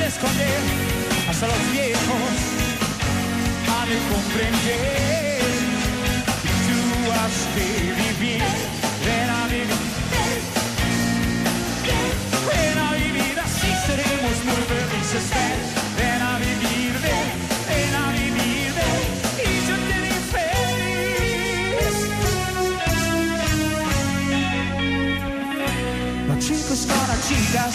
esconder, hasta los viejos han de comprender. Tú has de vivir, ven a vivir, ven a vivir, así seremos muy felices. Ven a vivir, ven a vivir, y yo te haré feliz. Los chicos con las chicas,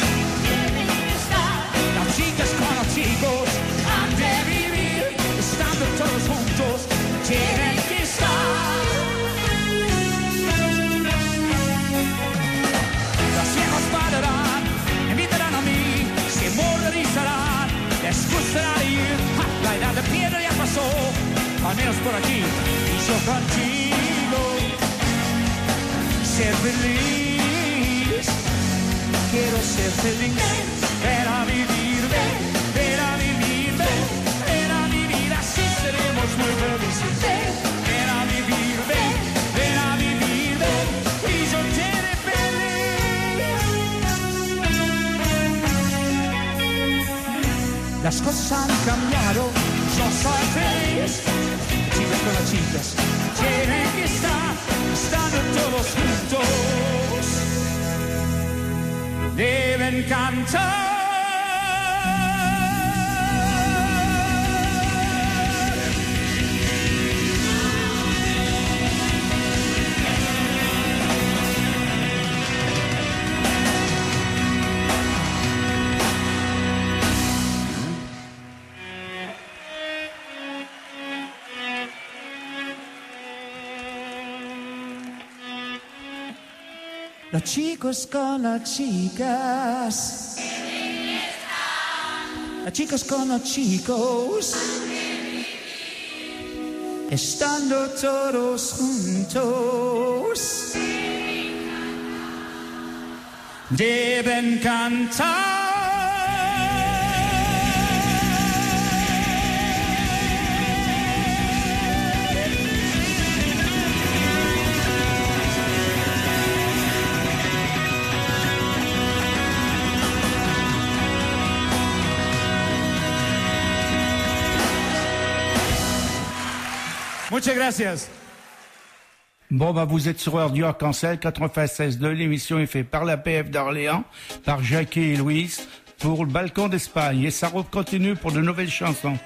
las chicas con los chicos, han de vivir, estando todos juntos, tienen que estar. Los viejos bailarán, me invitarán a mí, se moralizarán, les gustará ir. La edad de piedra ya pasó, al menos por aquí, y yo contigo, ser feliz, quiero ser feliz. Ven a vivir, ven a vivir, ven a vivir, así seremos muy felices. Ven a vivir, ven a vivir, y yo te haré feliz. Las cosas han cambiado, yo soy feliz. Chicas con las chicas, tienen que estar, estando todos juntos, deben cantar. Los chicos con las chicas, los chicos con los chicos, estando todos juntos, deben cantar. Muchas gracias. Bon, bah, vous êtes sur Heure du Arc-en-Ciel, 96.2. L'émission est faite par la PF d'Orléans, par Jackie et Louise, pour le Balcon d'Espagne. Et ça continue pour de nouvelles chansons.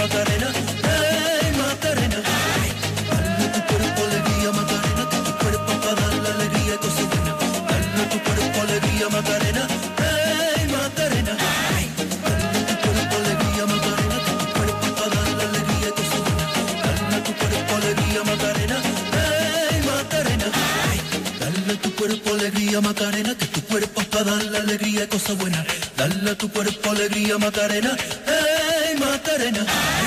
Macarena, hey Macarena. Dale tu cuerpo alegría Macarena, que tu cuerpo para dar la alegría y cosas buenas. Dale tu cuerpo alegría Macarena, hey Macarena. Dale tu cuerpo alegría Macarena, que tu cuerpo para dar la alegría y cosas buenas. Dale tu cuerpo alegría Macarena, hey Macarena. Dale tu cuerpo alegría Macarena, que tu cuerpo para dar la alegría y cosas buenas. Dale a tu cuerpo alegría Macarena, hey Macarena.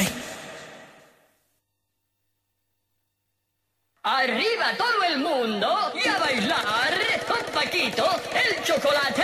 Arriba todo el mundo y a bailar con Paquito el chocolate.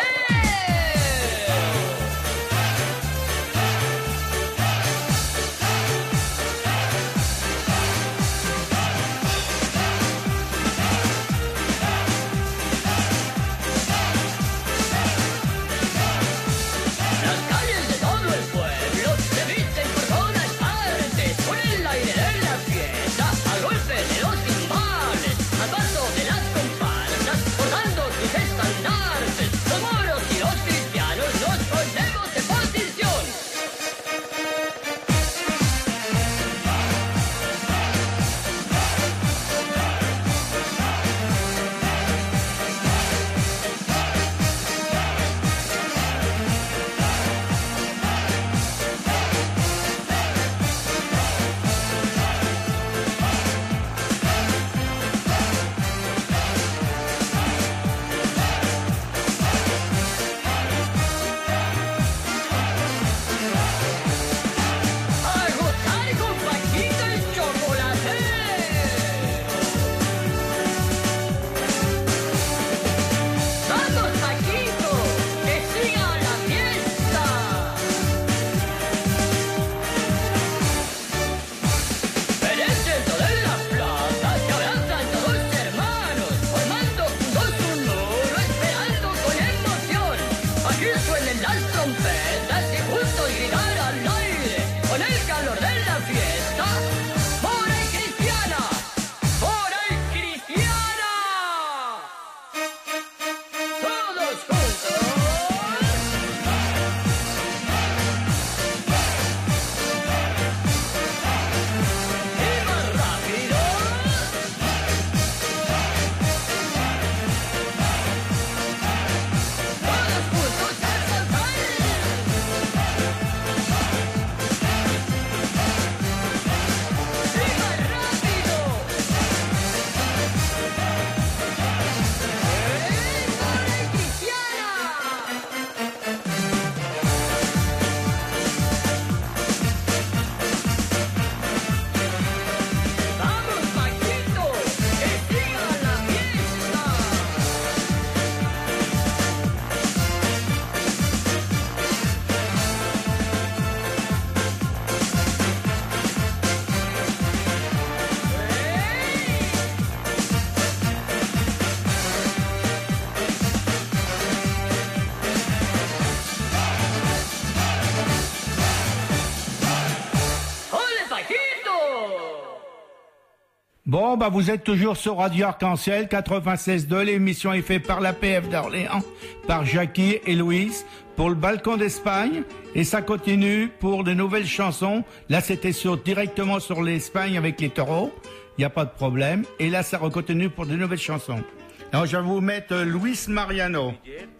Bon, bah vous êtes toujours sur Radio Arc-en-Ciel 96.2. L'émission est faite par la PF d'Orléans, par Jackie et Louise, pour le Balcon d'Espagne. Et ça continue pour de nouvelles chansons. Là, c'était directement sur l'Espagne avec les taureaux. Il n'y a pas de problème. Et là, ça continue pour de nouvelles chansons. Alors, je vais vous mettre Luis Mariano.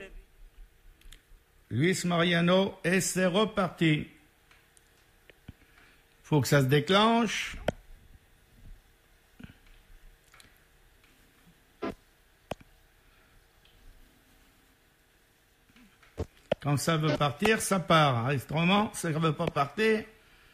Luis Mariano, et c'est reparti. Faut que ça se déclenche. Quand ça veut partir, ça part. Autrement, ça ne veut pas partir.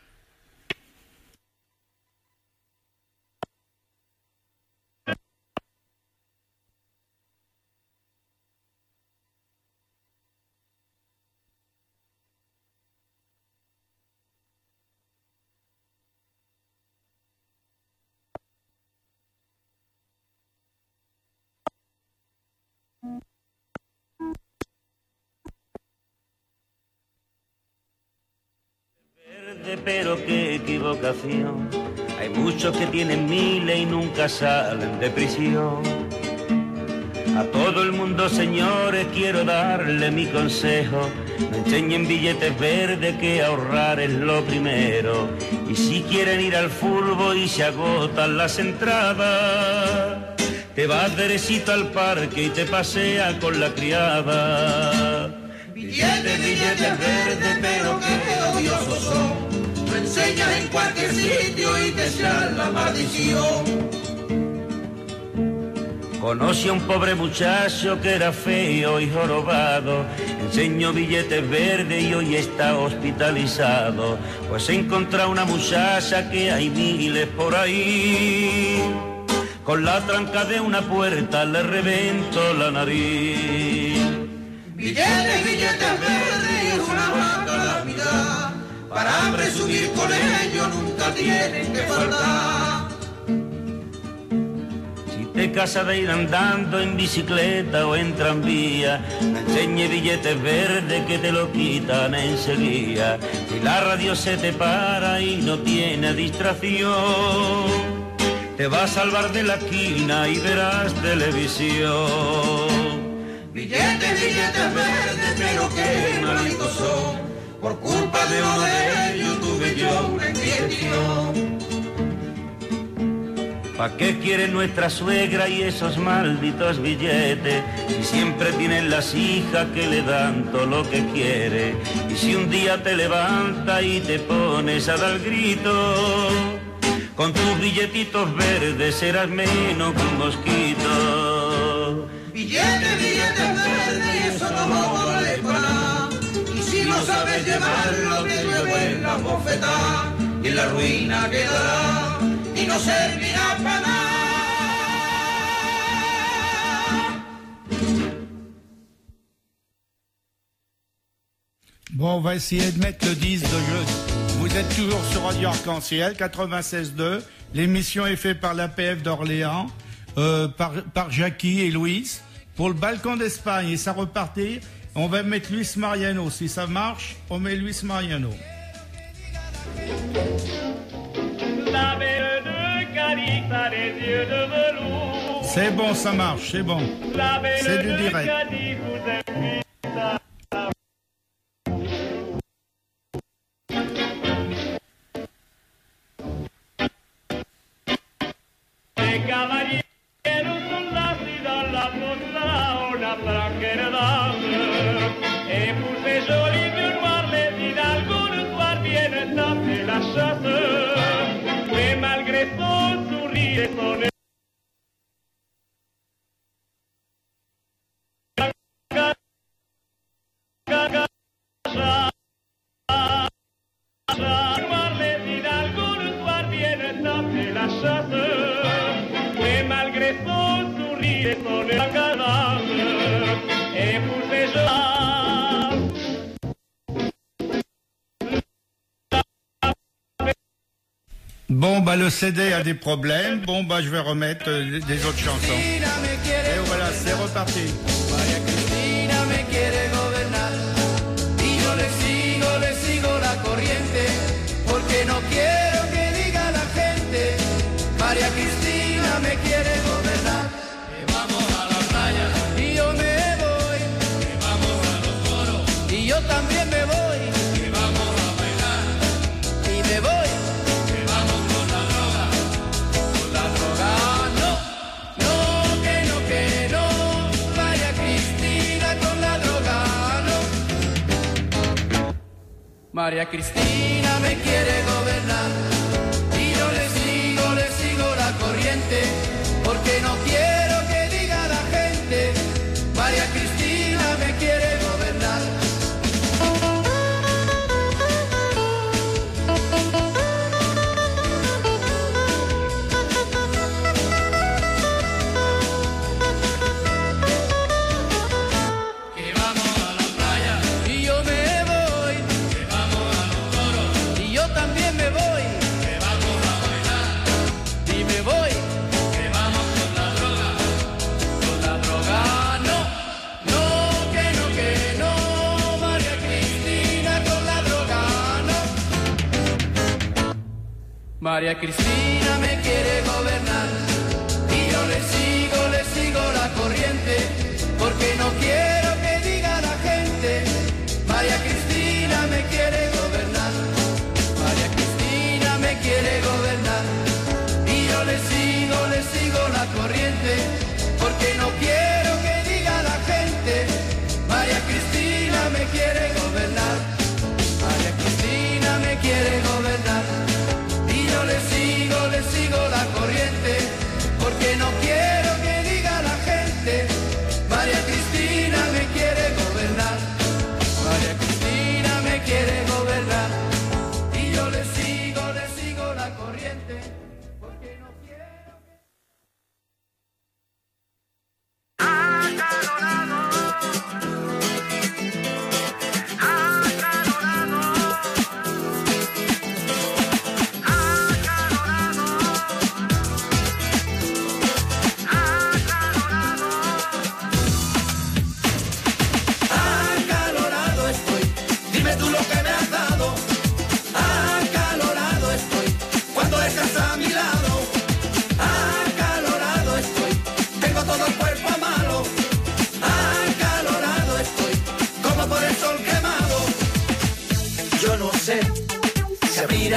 Pero qué equivocación, hay muchos que tienen miles y nunca salen de prisión. A todo el mundo, señores, quiero darle mi consejo, no enseñen billetes verdes que ahorrar es lo primero. Y si quieren ir al fútbol y se agotan las entradas, te vas derechito al parque y te pasea con la criada. Billetes, billetes verdes, pero qué odiosos son. Lo enseñas en cualquier sitio y te echan la maldición. Conocí a un pobre muchacho que era feo y jorobado, enseñó billetes verdes y hoy está hospitalizado, pues he encontrado una muchacha que hay miles por ahí, con la tranca de una puerta le reventó la nariz. Billetes, billetes verdes y una calamidad, para presumir con ellos nunca tienen que faltar. De casa de ir andando en bicicleta o en tranvía, no enseñe billetes verdes que te lo quitan enseguida. Si la radio se te para y no tiene distracción, te va a salvar de la esquina y verás televisión. Billetes, billetes verdes, pero qué malitos son. Por culpa de uno de ellos tuve yo una indigestión. ¿Pa' qué quiere nuestra suegra y esos malditos billetes? Si siempre tienen las hijas que le dan todo lo que quiere. Y si un día te levantas y te pones a dar grito, con tus billetitos verdes serás menos que un mosquito. Billetes, billetes verdes y eso no vale para nada. Y si no sabes llevarlo te llueven la bofetada y en la ruina quedará y no servirá para nada. Bon, on va essayer de mettre le 10 de jeu. Vous êtes toujours sur Radio Arc-en-Ciel, 96.2. L'émission est faite par l'APF d'Orléans, par Jackie et Louis, pour le balcon d'Espagne. Et ça repartit, on va mettre Luis Mariano. Si ça marche, on met Luis Mariano. C'est bon, ça marche, c'est bon. C'est du direct. Bon, bah le CD a des problèmes. Bon, bah je vais remettre des autres chansons. Et voilà, c'est reparti. María Cristina me quiere gobernar y yo le sigo la corriente porque no quiero que diga la gente. María Cristina me quiere gobernar. Que vamos a la playa y yo me voy. Que vamos a los toros y yo también me voy. Que vamos a bailar y me voy. María Cristina me quiere gobernar y yo le sigo la corriente porque no quiero que diga la gente. María Cristina me quiere gobernar. Que vamos a la playa y yo me voy. También me voy, que vamos a bailar y me voy, que vamos con la droga no, que no, María Cristina con la droga no. María Cristina me quiere gobernar y yo le sigo la corriente porque no quiero que diga la gente. María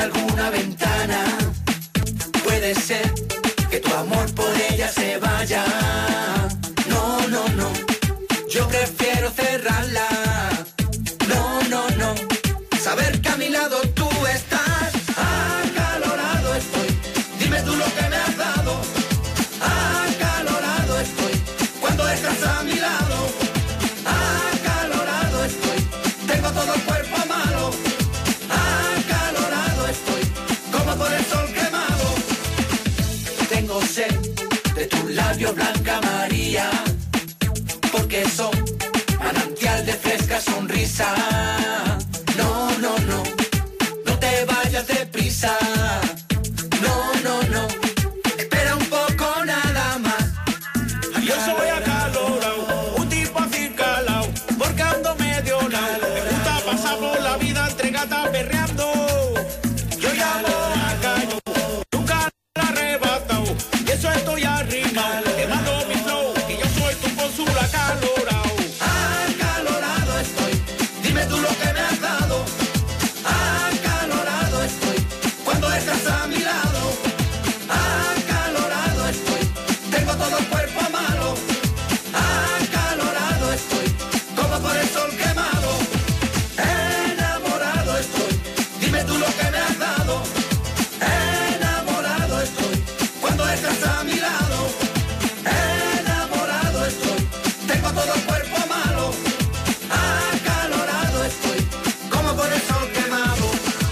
alguna ventana. Puede ser que tu amor por ella se vaya. No, no, no, yo prefiero cerrarla. No, no, no, saber que a mi lado tú estás. Acalorado estoy, dime tú lo que me has dado. Acalorado estoy, cuando estás a mi lado. Acalorado estoy, tengo todo el cuerpo malo. Acalorado estoy, como por el sol quemado. Tengo sed de tus labios, Blanca María, porque son manantial de fresca sonrisa. No, no, no, no te vayas deprisa. No, no, no, espera un poco nada más. Yo soy acalorado, un tipo así calao, porque ando medio lao. Me gusta pasar por la vida entre gatas perreando. Yo llamo a callo, nunca la he arrebatado, y eso estoy arrimado. Te mando mi flow, que yo soy tu cónsul acalorado. Acalorado estoy, dime tú lo que me has dado. Acalorado estoy, cuando estás a mi lado. Acalorado estoy, tengo todo el cuerpo malo. Acalorado estoy, como por el sol quemado. Enamorado estoy, dime tú lo que me has dado. Enamorado estoy, cuando estás a mi lado. Enamorado estoy, tengo todo el cuerpo malo. Acalorado estoy, como por el sol quemado.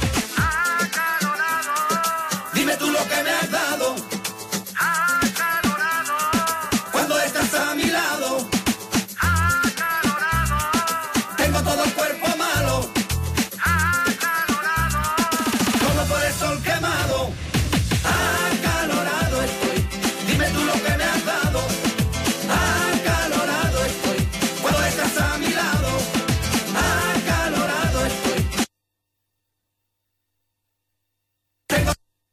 Dime tú lo que me has dado. Cuando estás a mi lado. Tengo todo el cuerpo malo. Como por el sol quemado. Acalorado estoy, dime tú lo que me has dado. Acalorado estoy, cuando estás a mi lado. Acalorado estoy. Tengo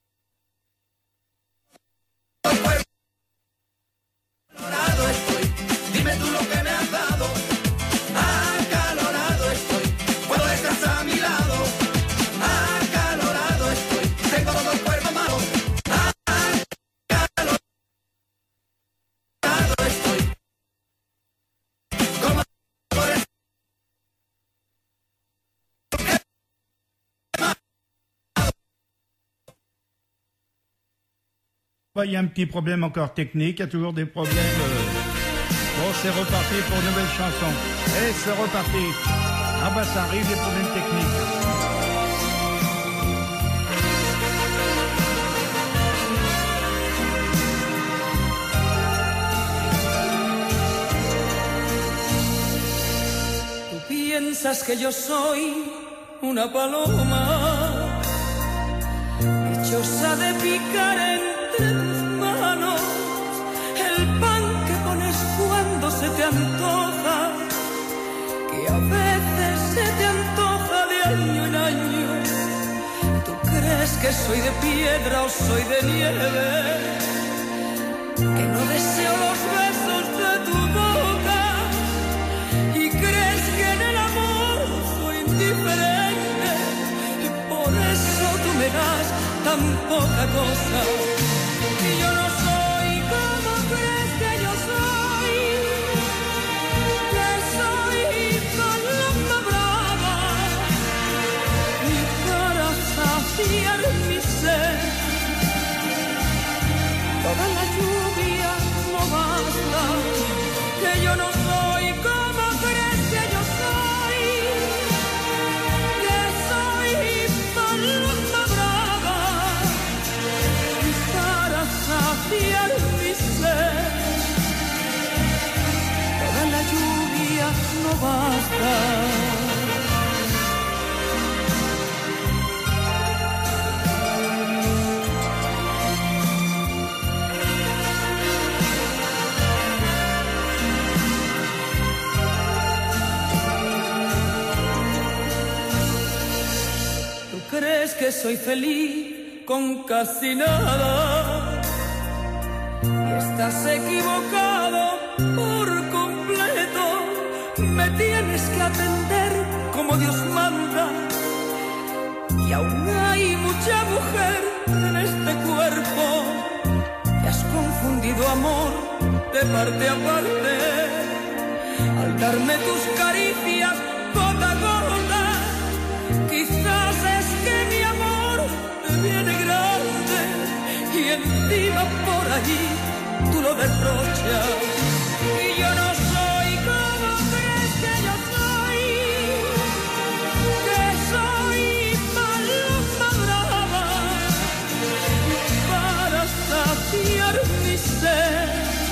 todo el cuerpo. Acalorado estoy, dime tú lo que me has dado. Acalorado estoy, cuando estás a mi lado. Acalorado estoy, tengo todo el cuerpo malo. Acalorado estoy, como por el Il y a un petit problème encore technique, il y a toujours des problèmes. Bon, c'est reparti pour une nouvelle chanson. Et c'est reparti. Ah bah ça arrive, les problèmes techniques. Tú piensas que yo soy una paloma, dichosa de picar entre tus manos el pan que pones cuando se te antoja, que a veces se te antoja de año en año. Tú crees que soy de piedra o soy de nieve, que no deseo los besos de tu boca, y crees que en el amor soy indiferente, y por eso tú me das tan poca cosa. Y yo no soy como crees que yo soy, que soy paloma brava, y para saciar mi sed toda la lluvia no basta. Que yo no soy como crees que yo soy, que soy paloma brava, y para saciar mi sed toda la lluvia no basta. Crees que soy feliz con casi nada, y estás equivocado por completo. Me tienes que atender como Dios manda, y aún hay mucho ya mujer en este cuerpo, que has confundido amor de parte a parte, al darme tus caricias gota a gota. Quizás es que mi amor te viene grande y encima por allí tú lo derrochas. Y yo no soy como crees que yo soy, que soy paloma brava para saciar mi sed.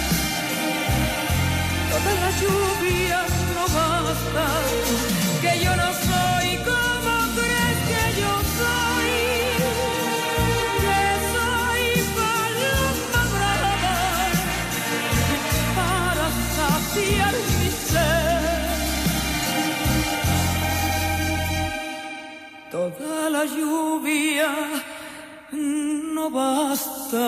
Toda la lluvia no basta, que yo no soy como crees que yo soy, que soy paloma brava para saciar mi sed. Toda la lluvia no basta.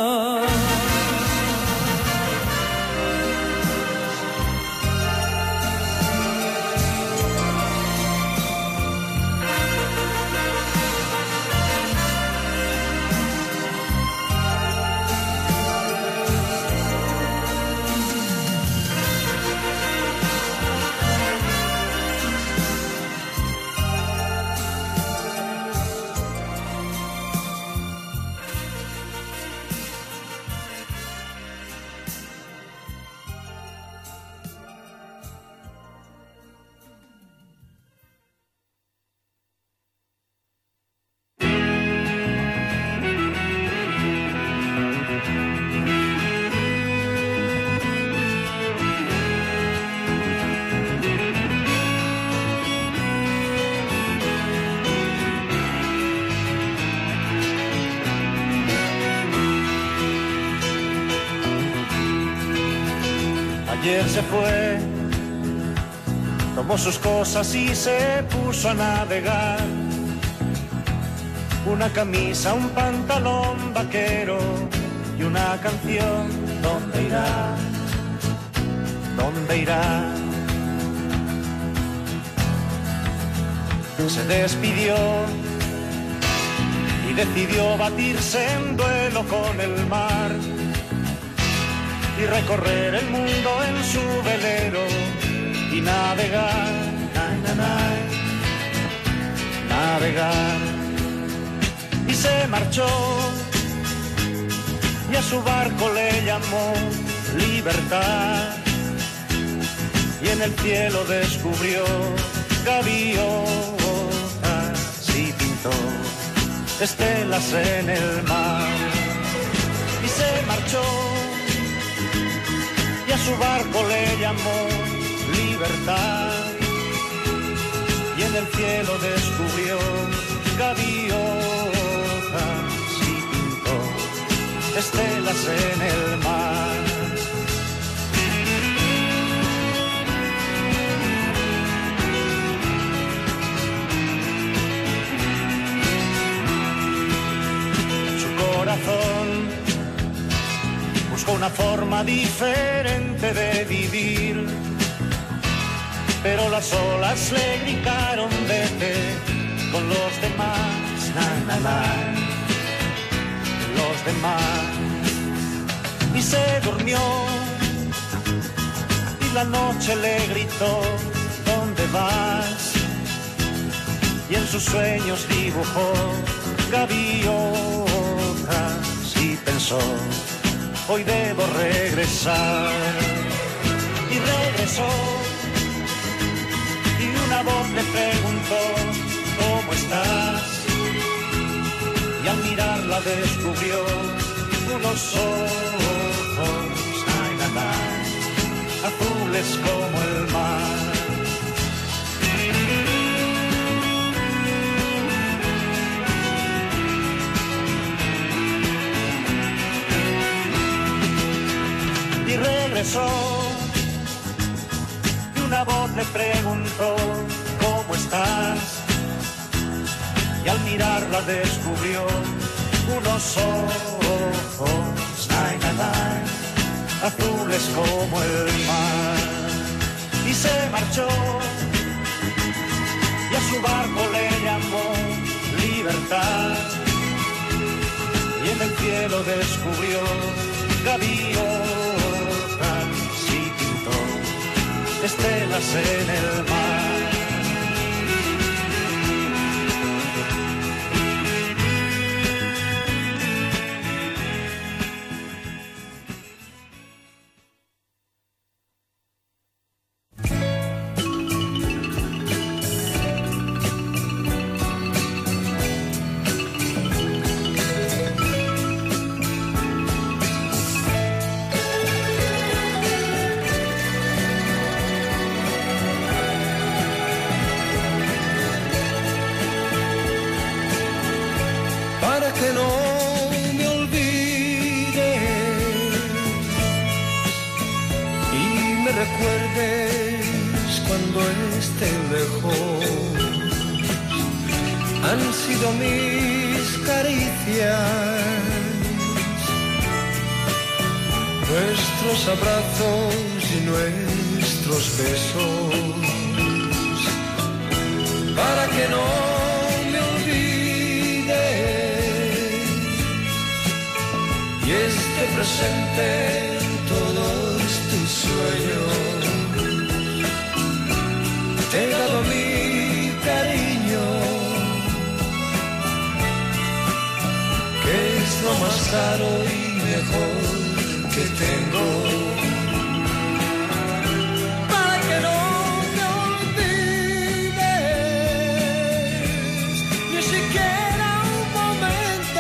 Ayer se fue, tomó sus cosas y se puso a navegar. Una camisa, un pantalón vaquero y una canción. ¿Dónde irá? ¿Dónde irá? Se despidió y decidió batirse en duelo con el mar y recorrer el mundo en su velero y navegar, navegar. Y se marchó y a su barco le llamó libertad y en el cielo descubrió gaviotas y pintó estelas en el mar. Y se marchó y a su barco le llamó libertad y en el cielo descubrió gaviotas y pintó estelas en el mar. Su corazón buscó una forma diferente de vivir, pero las olas le gritaron vete con los demás, los demás. Y se durmió y la noche le gritó ¿dónde vas? Y en sus sueños dibujó gaviotas y pensó hoy debo regresar. Y regresó y una voz le preguntó ¿cómo estás? Y al mirarla descubrió unos ojos azules como el mar. Y regresó y una voz le preguntó ¿cómo estás? Y al mirarla descubrió unos ojos azules como el mar. Y se marchó y a su barco le llamó libertad cielo descubrió gaviotas y pintó estelas en el mar. Que no me olvides y me recuerdes cuando esté lejos. Han sido mis caricias, nuestros abrazos y nuestros besos, para que no me olvides y esté presente en todos tus sueños. Te he dado mi cariño, que es lo más caro y mejor que tengo. Para que no me olvides, ni siquiera un momento,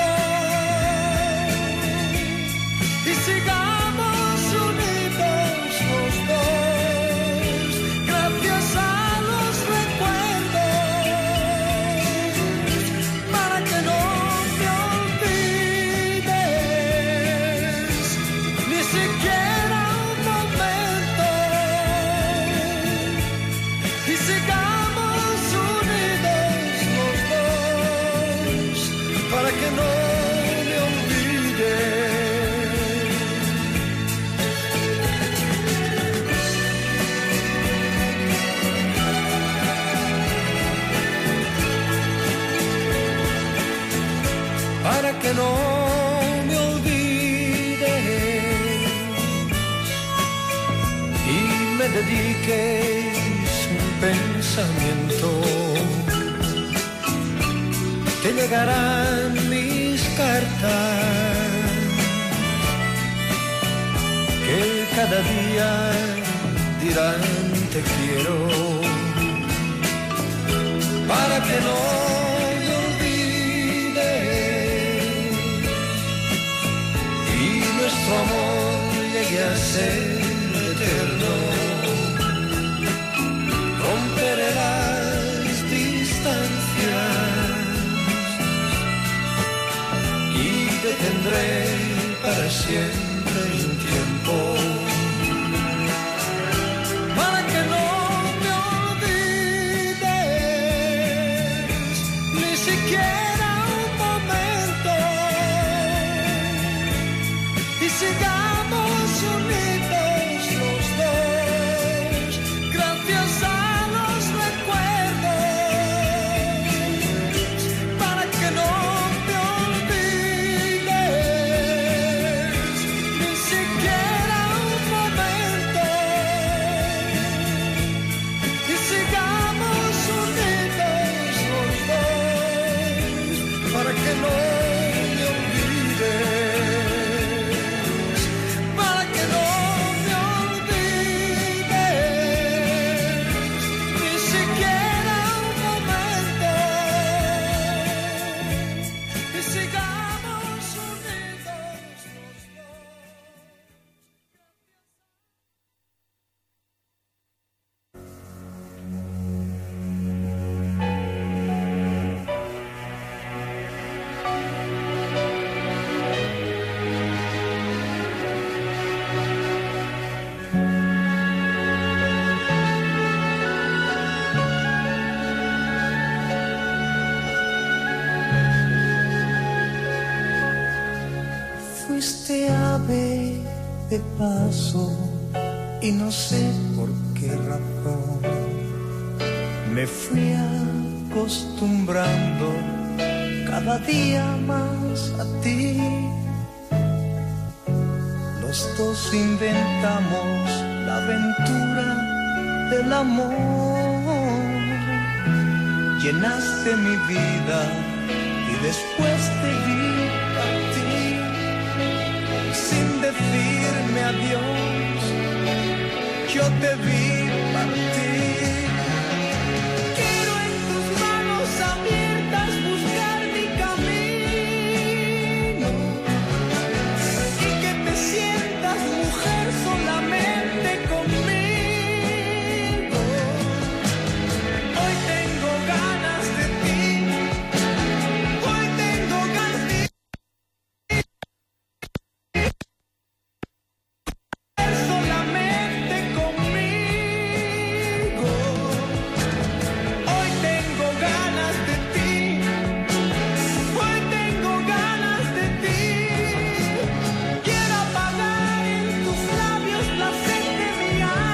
y sigamos unidos los dos, gracias a los recuerdos, para que no me olvides, ni siquiera un momento, y sigamos unidos los dos, para que no me olvides. Para que no me olvides y me dediques un pensamiento. Te llegarán mis cartas, que cada día dirán te quiero. Para que no me olvides y nuestro amor llegue a ser eterno. Romperé las distancias y detendré para siempre un tiempo. Para que no me olvides, ni siquiera un momento, y sigamos unidos los dos, gracias a los recuerdos, para que no me olvides, ni siquiera un momento, y sigamos unidos los dos, para que no me olvides, para que no me olvides, ni siquiera un momento, y sigamos unidos los dos. Fuiste ave de paso y no sé por qué razón me fui acostumbrando cada día más a ti. los dos inventamos la aventura del amor. Llenaste mi vida y después te vi partir sin decirme adiós. Yo te vi partir. Quiero en tus manos abiertas buscar mi camino y que te sientas mujer solamente conmigo. Hoy tengo ganas de ti. Hoy tengo ganas de ti. Solamente conmigo. Hoy tengo ganas de ti. Hoy tengo ganas de ti. Quiero apagar en tus labios la sed de mi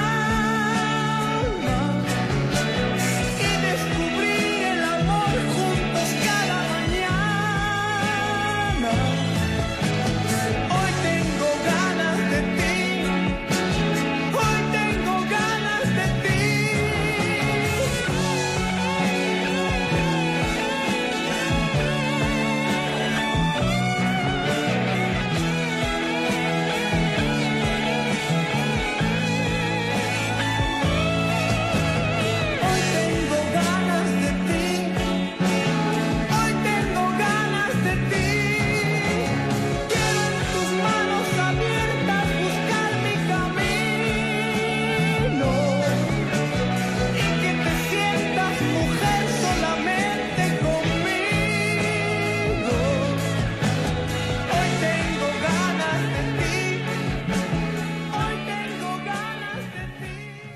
alma y descubrir el amor juntos cada mañana. Hoy tengo ganas de ti. Hoy tengo ganas de ti. Hoy tengo ganas de ti. Hoy tengo ganas de ti. Quiero en tus manos abiertas buscar mi camino y que te sientas mujer solamente conmigo. Hoy tengo ganas de ti. Hoy tengo ganas de ti.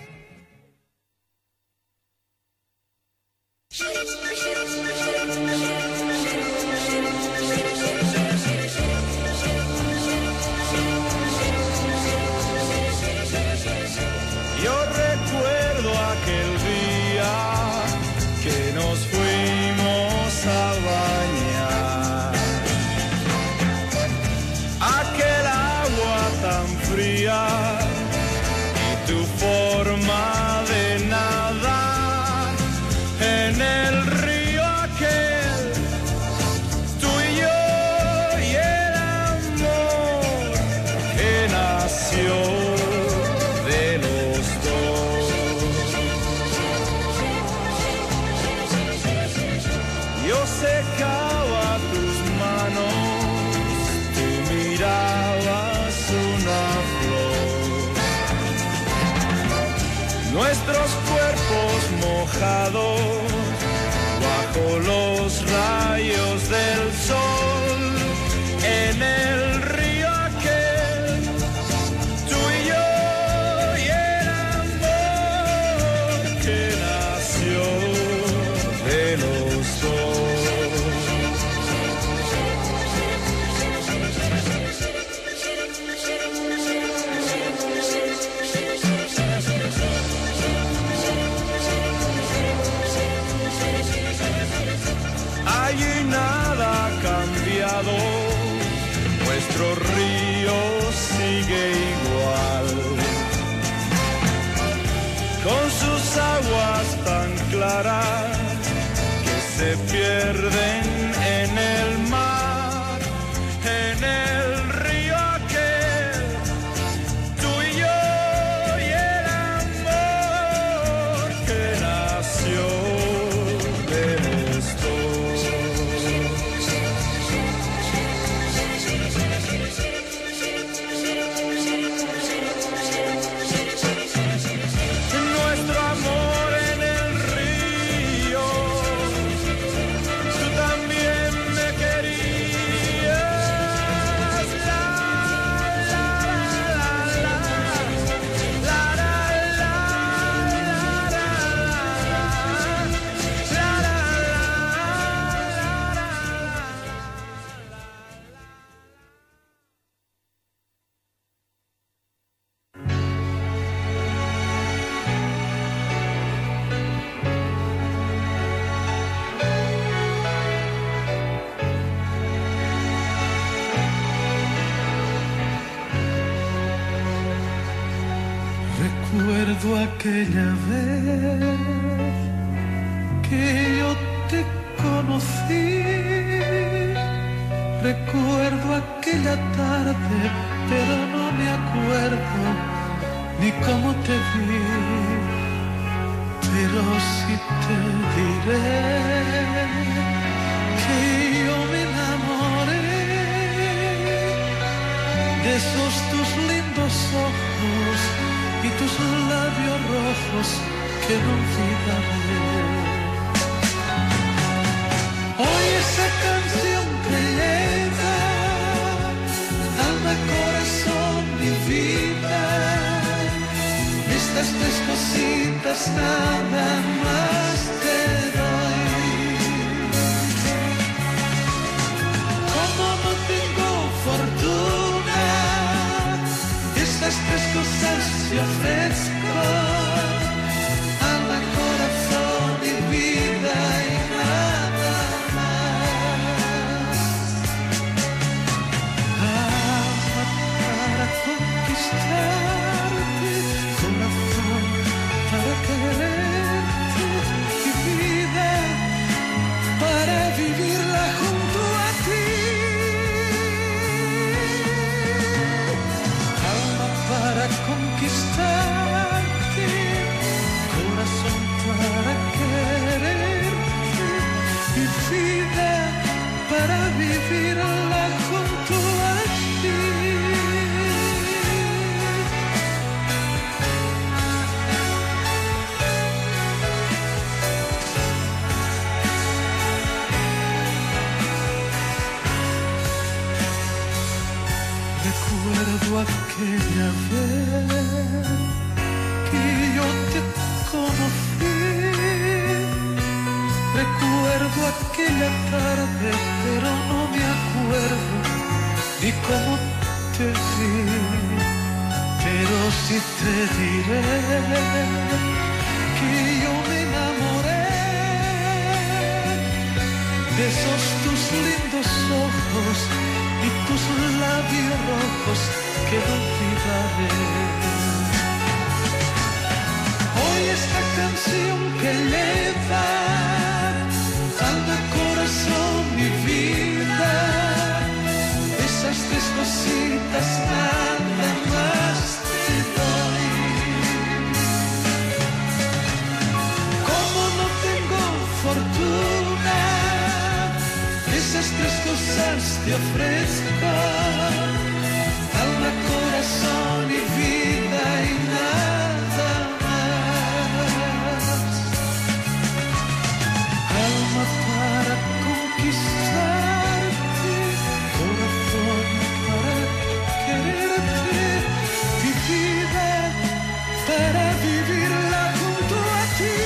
Yo recuerdo aquel día que nos fuimos a bañar. Aquel agua tan fría y tu forma de nadar en el río aquel, tú y yo y el amor que nació de los dos. Yo secaba tus manos, tú mirabas una flor. Nuestros cuerpos mojados bajo los rayos del sol en el río aquel, tú y yo y el amor que nació de los dos. Allí nada ha cambiado, nuestro río sigue igual, con sus aguas tan claras que se pierden en el mar, en el río aquel, tú y yo y el amor que nació de los dos. Nuestro amor en el río Recuerdo aquella vez que yo te conocí, recuerdo aquella tarde, pero no me acuerdo ni cómo te vi, pero sí te diré que yo me enamoré de esos tus lindos ojos y tus labios rojos que no olvidaré. Hoy esa canción que lleva alma, corazón y vida, estas tres cositas nada más te doy. Como no tengo fortuna, estas tres cosas te ofrezco, alma, corazón y vida y nada más. Alma para conquistarte, corazón para quererte y vida para vivirla junto a ti. Alma para conquistarte, corazón para quererte y vida para vivirla junto a ti. Recuerdo aquella vez que yo te conocí, recuerdo aquella tarde, pero no me acuerdo ni cómo te vi, pero sí te diré que yo me enamoré de esos tus lindos ojos y tus labios rojos que no olvidaré. Hoy esta canción que eleva alma, corazón y vida, esas tres cositas nada más te doy. Como no tengo fortuna, esas tres cosas te ofrezco, alma, corazón y vida y nada más. Alma para conquistarte, corazón para quererte y vida para vivirla junto a ti.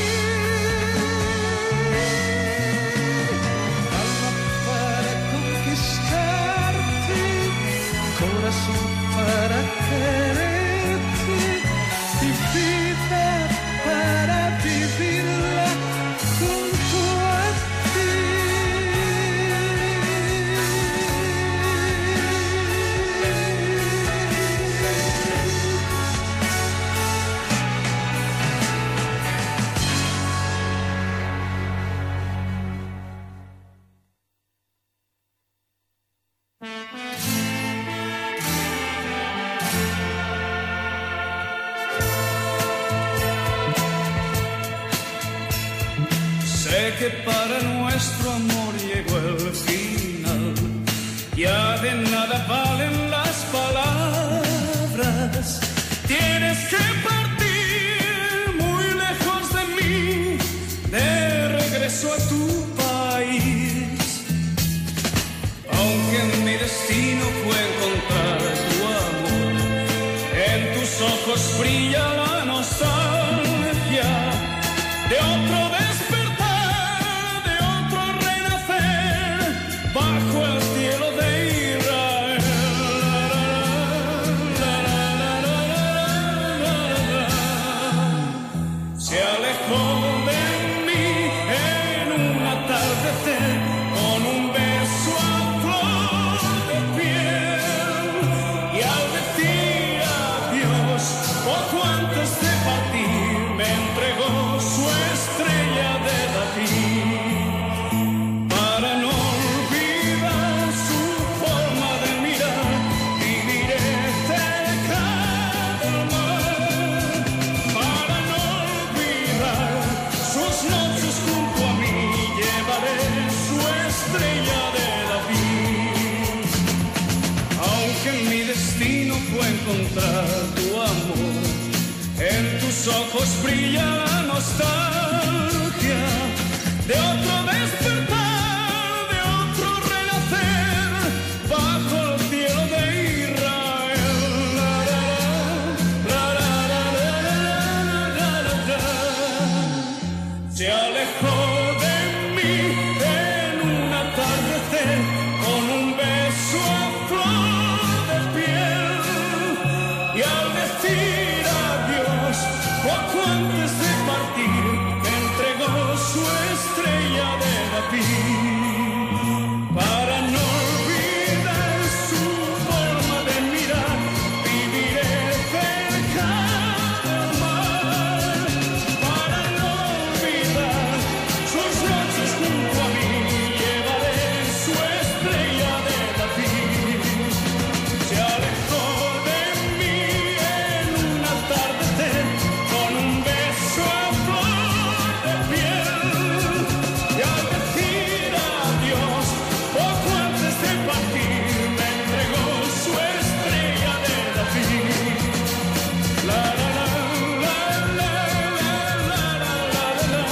Corazón para quererte y vida para vivirla junto a ti. Sé que para nuestro amor llegó el final, ya de nada valen las palabras. Tienes que partir muy lejos de mí, de regreso a tu país. Aunque mi destino fue encontrar tu amor, en tus ojos brilla la nostalgia de otro despertar, de otro renacer bajo el cielo de Israel. Se alejó de mí en un atardecer con un beso a flor de piel, y al decir adiós poco antes de destino fue encontrar tu amor. En tus ojos brilla la nostalgia de otro despertar, de otro renacer bajo el cielo de Israel. Se alejó de mí en un atardecer con un beso a flor de piel, y al decir adiós poco antes de partir me entregó su estrella de David. Para no olvidar su forma de mirar, viviré cerca del mar. Para no olvidar sus noches junto a mí, llevaré su estrella de David. Se alejó de mí en un atardecer con un beso a flor de piel, y al decir adiós poco antes de partir me entregó su estrella de David. La la la la la la la la la la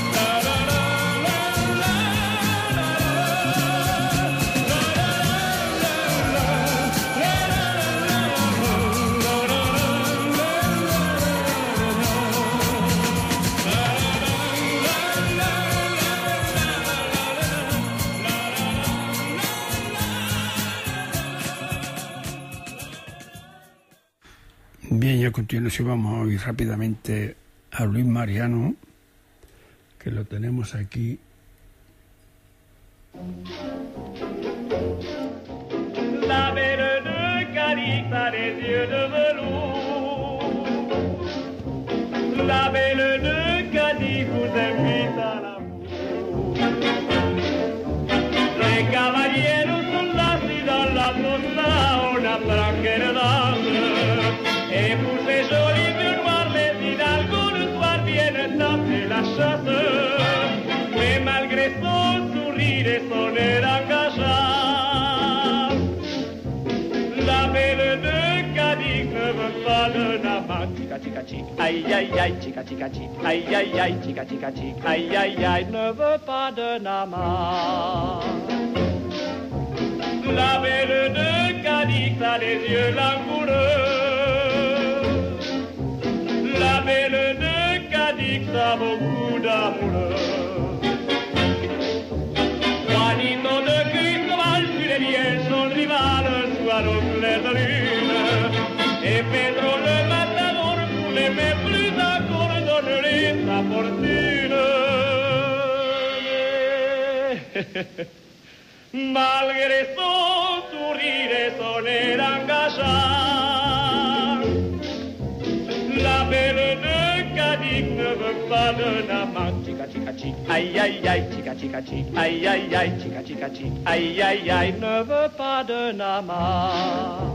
Bien, y a continuación vamos a oír rápidamente a Luis Mariano, que lo tenemos aquí. La belle de Cadix a les yeux de velours. La belle de Cadix vous invite à l'amour. Les caballeros sont assis dans la posta, on apprend quelle danse. Et pour ces jolis vieux noirs, les hidalgos le soir viennent taper la chasse. Mais malgré son sourire et son air engageant, la belle de Cadix ne veut pas d'un amant. Chica chica chic, aïe aïe aïe, chica chica chic, aïe aïe aïe, chica chica chic, aïe aïe aïe, ne veut pas d'un amant. La belle de Cadix a les yeux langoureux. La belle de Cadix a beaucoup d'amoureux. Juanito de Cristobal, tu les liens, son rival, soit au clair de lune. Et Pedro le matador, pour l'aimer plus encore, donne-lui sa fortune. Malgré son sourire et son air engageant, la belle de Cadix ne veut pas d'un amant. Chica chica chic, aïe aïe aïe, chica chica chic, aïe aïe aïe, chica chica chic, aïe aïe aïe, ne veut pas d'un amant.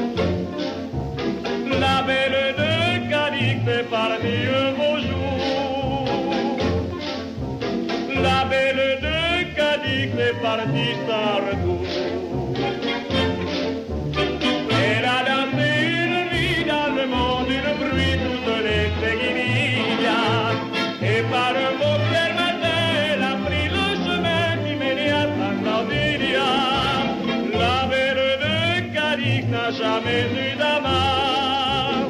La belle de Cadix est partie un beau jour. La belle de Cadix est partie sans retour. Elle a dansé une nuit dans le monde, une bruit toutes les seguidillas. Et par un beau clair matin, elle a pris le chemin qui menait à Santander. La belle de Cadix n'a jamais eu d'amant.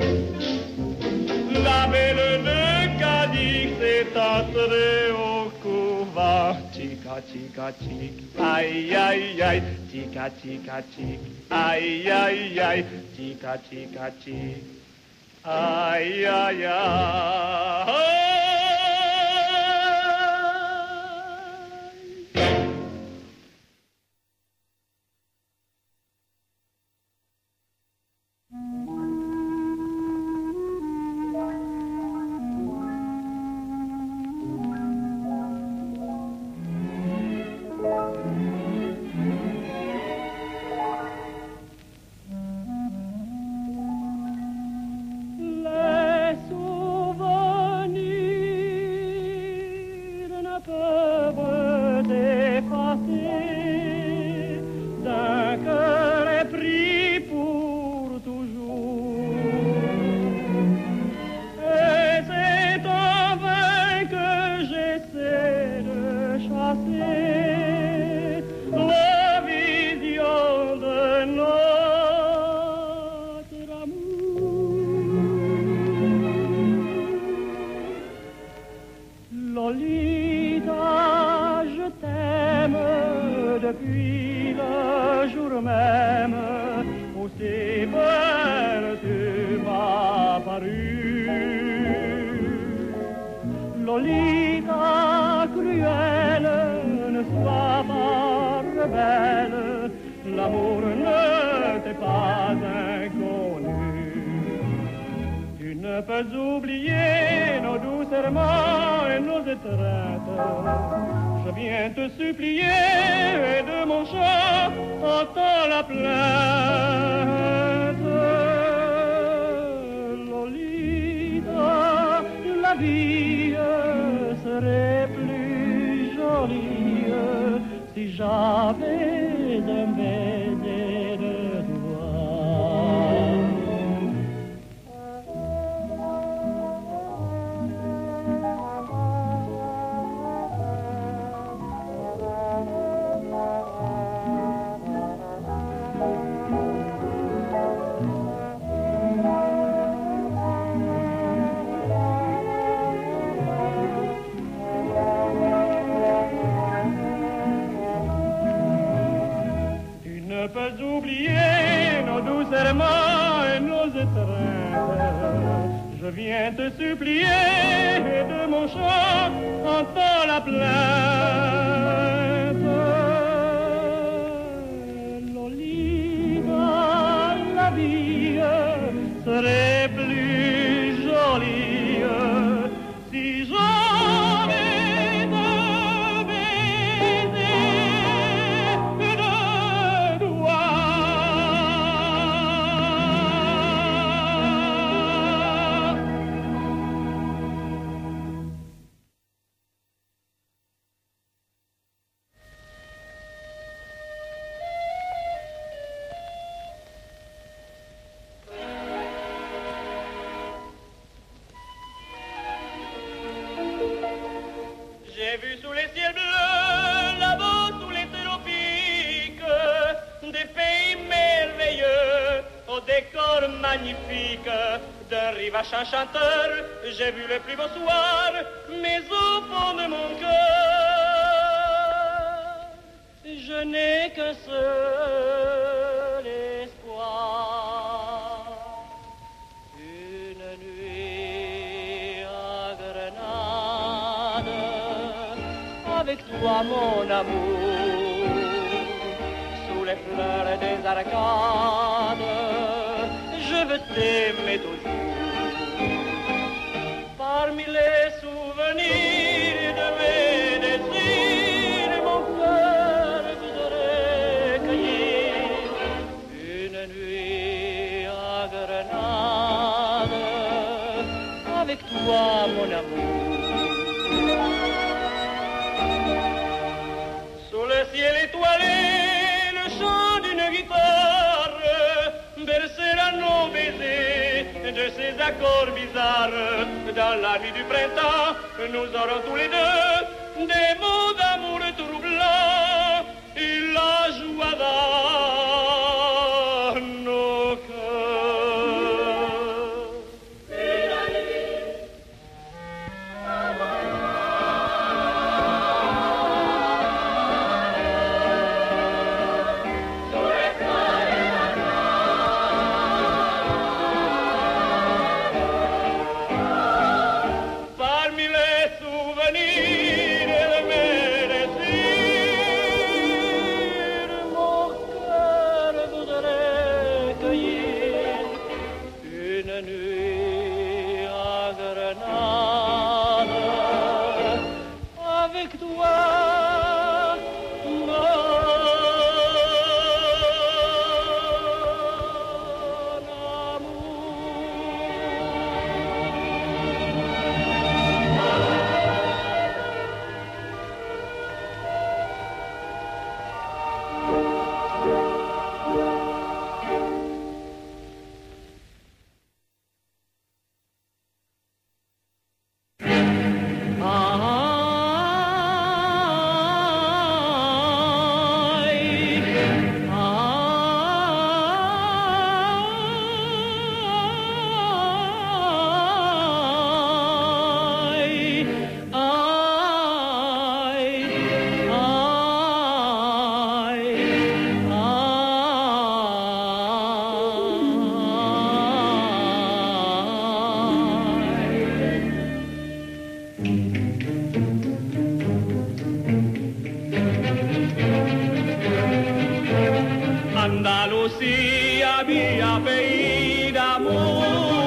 La belle de Cadix est entrée au couvent. Chica chica chic, aïe aïe aïe, chica chica chic, aïe aïe aïe, chica chica chic, aïe aïe aïe. Les souvenirs même, aussi belle tu m'as paru. Lolita cruelle, ne sois pas rebelle, l'amour ne t'est pas inconnu. Tu ne peux oublier nos douces serments et nos étreintes. Je viens te supplier et de mon chant entends la plainte. Lolita, la vie serait plus jolie si j'avais un baiser de toi. Ne peux oublier nos doux serments et nos étreintes. Je viens te supplier et de mon chant entends la plainte. Lolita, la vie serait plus jolie si j'avais de baiser de toi. J'ai vu sous les ciels bleus, là-bas sous les tropiques, des pays merveilleux, au décor magnifique, d'un rivage enchanteur. J'ai vu le plus beau soir, mais au fond de mon cœur, je n'ai qu'un seul espoir. Une nuit à Grenade, avec toi mon amour, sous les fleurs des arcades, je veux t'aimer toujours. Parmi les souvenirs de mes désirs, mon cœur voudrait cueillir une nuit à Grenade, avec toi mon amour. Sous le ciel étoilé, le chant d'une guitare bercera nos baisers de ces accords bizarres. Dans la nuit du printemps, nous aurons tous les deux des mots d'amour troublants et la joie dans nos cœurs. Parmi les souvenirs de mes désirs, mon cœur Andalusia, mia pays d'amour.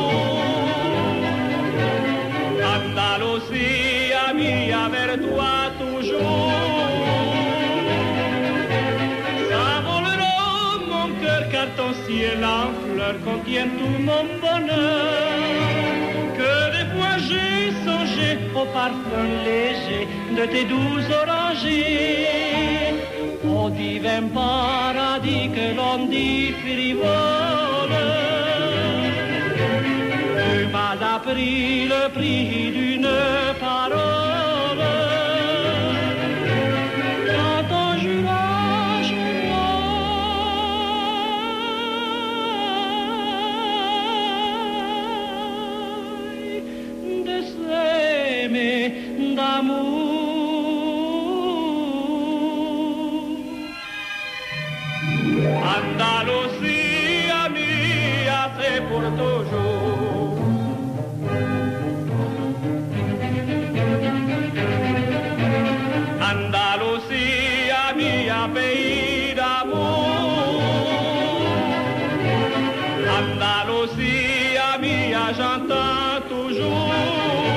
Andalusia, mia vers toi toujours. Ça volera mon cœur car ton ciel en fleurs contient tout mon bonheur. Que des fois j'ai songé au parfum léger de tes doux orangers. Au divin paradis que l'on dit frivole. Tu m'as appris le prix d'une parole. Quand on jura chez moi de s'aimer d'amour. Andalusia mia, c'est pour toujours. Andalusia mia, pays d'amour. Andalusia mia, j'entends toujours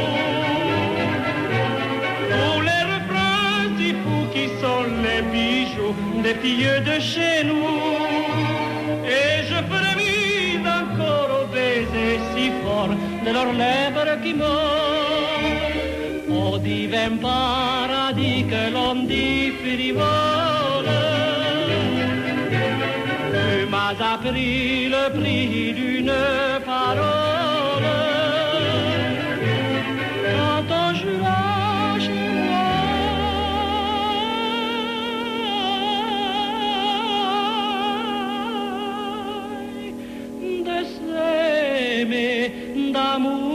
tous les refrains si fous qui sont les bijoux des filles de chez nous. Et je frémis encore au baiser si fort de leurs lèvres qui meurent. Au divin paradis que l'on dit frivole. Tu m'as appris le prix d'une parole. Quand on jura chez moi de s'aimer d'amour.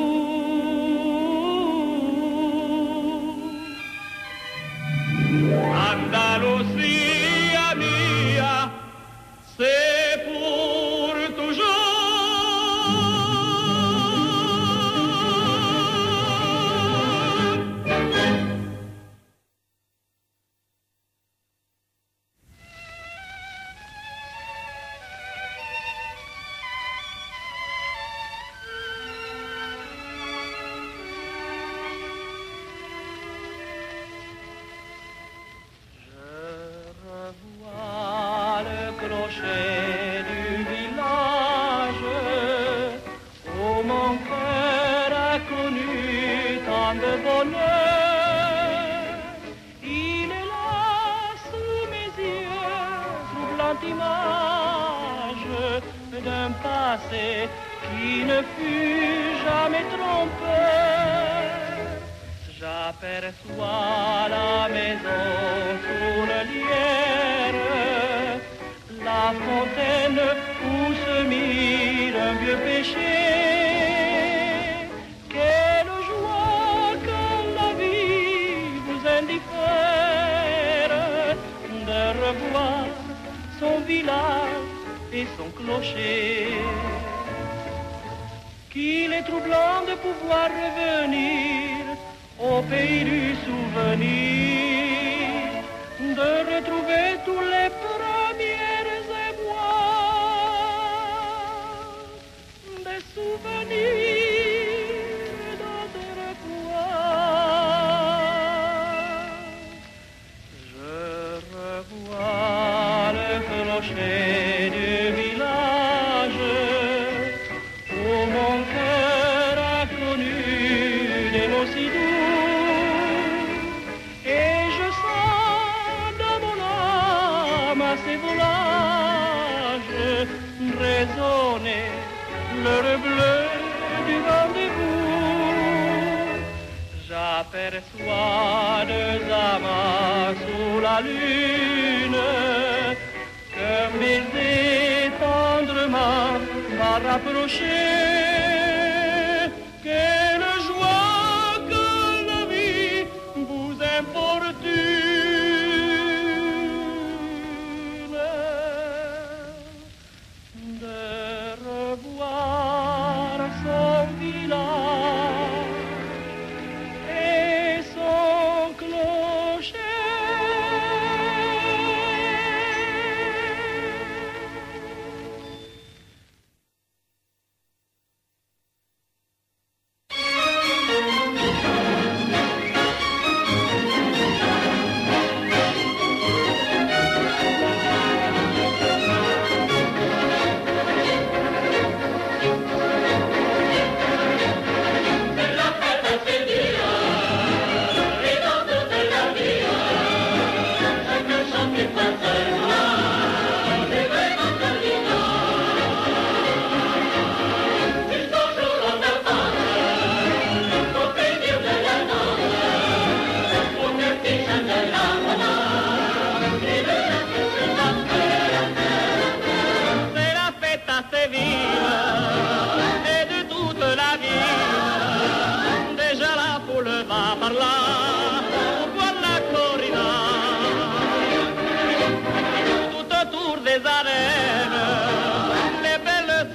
Andalusia mia, c'est pour clocher du village où mon cœur a connu tant de bonheur. Il est là sous mes yeux, troublante image d'un passé qui ne fut jamais trompeur. J'aperçois la maison sous le lierre, la fontaine où se mire un vieux péché. Quelle joie que la vie vous indiffère de revoir son village et son clocher. Qu'il est troublant de pouvoir revenir au pays du souvenir, de retrouver tous les premières émois, des souvenirs d'autrefois. Je revois le clocher du village où mon cœur a connu des mots si doux. Ces volages résonner l'heure bleue du rendez-vous. J'aperçois deux amants sous la lune qu'un baiser tendrement m'a rapproché. Quelle joie que la vie vous importune de revoir son village et son clocher.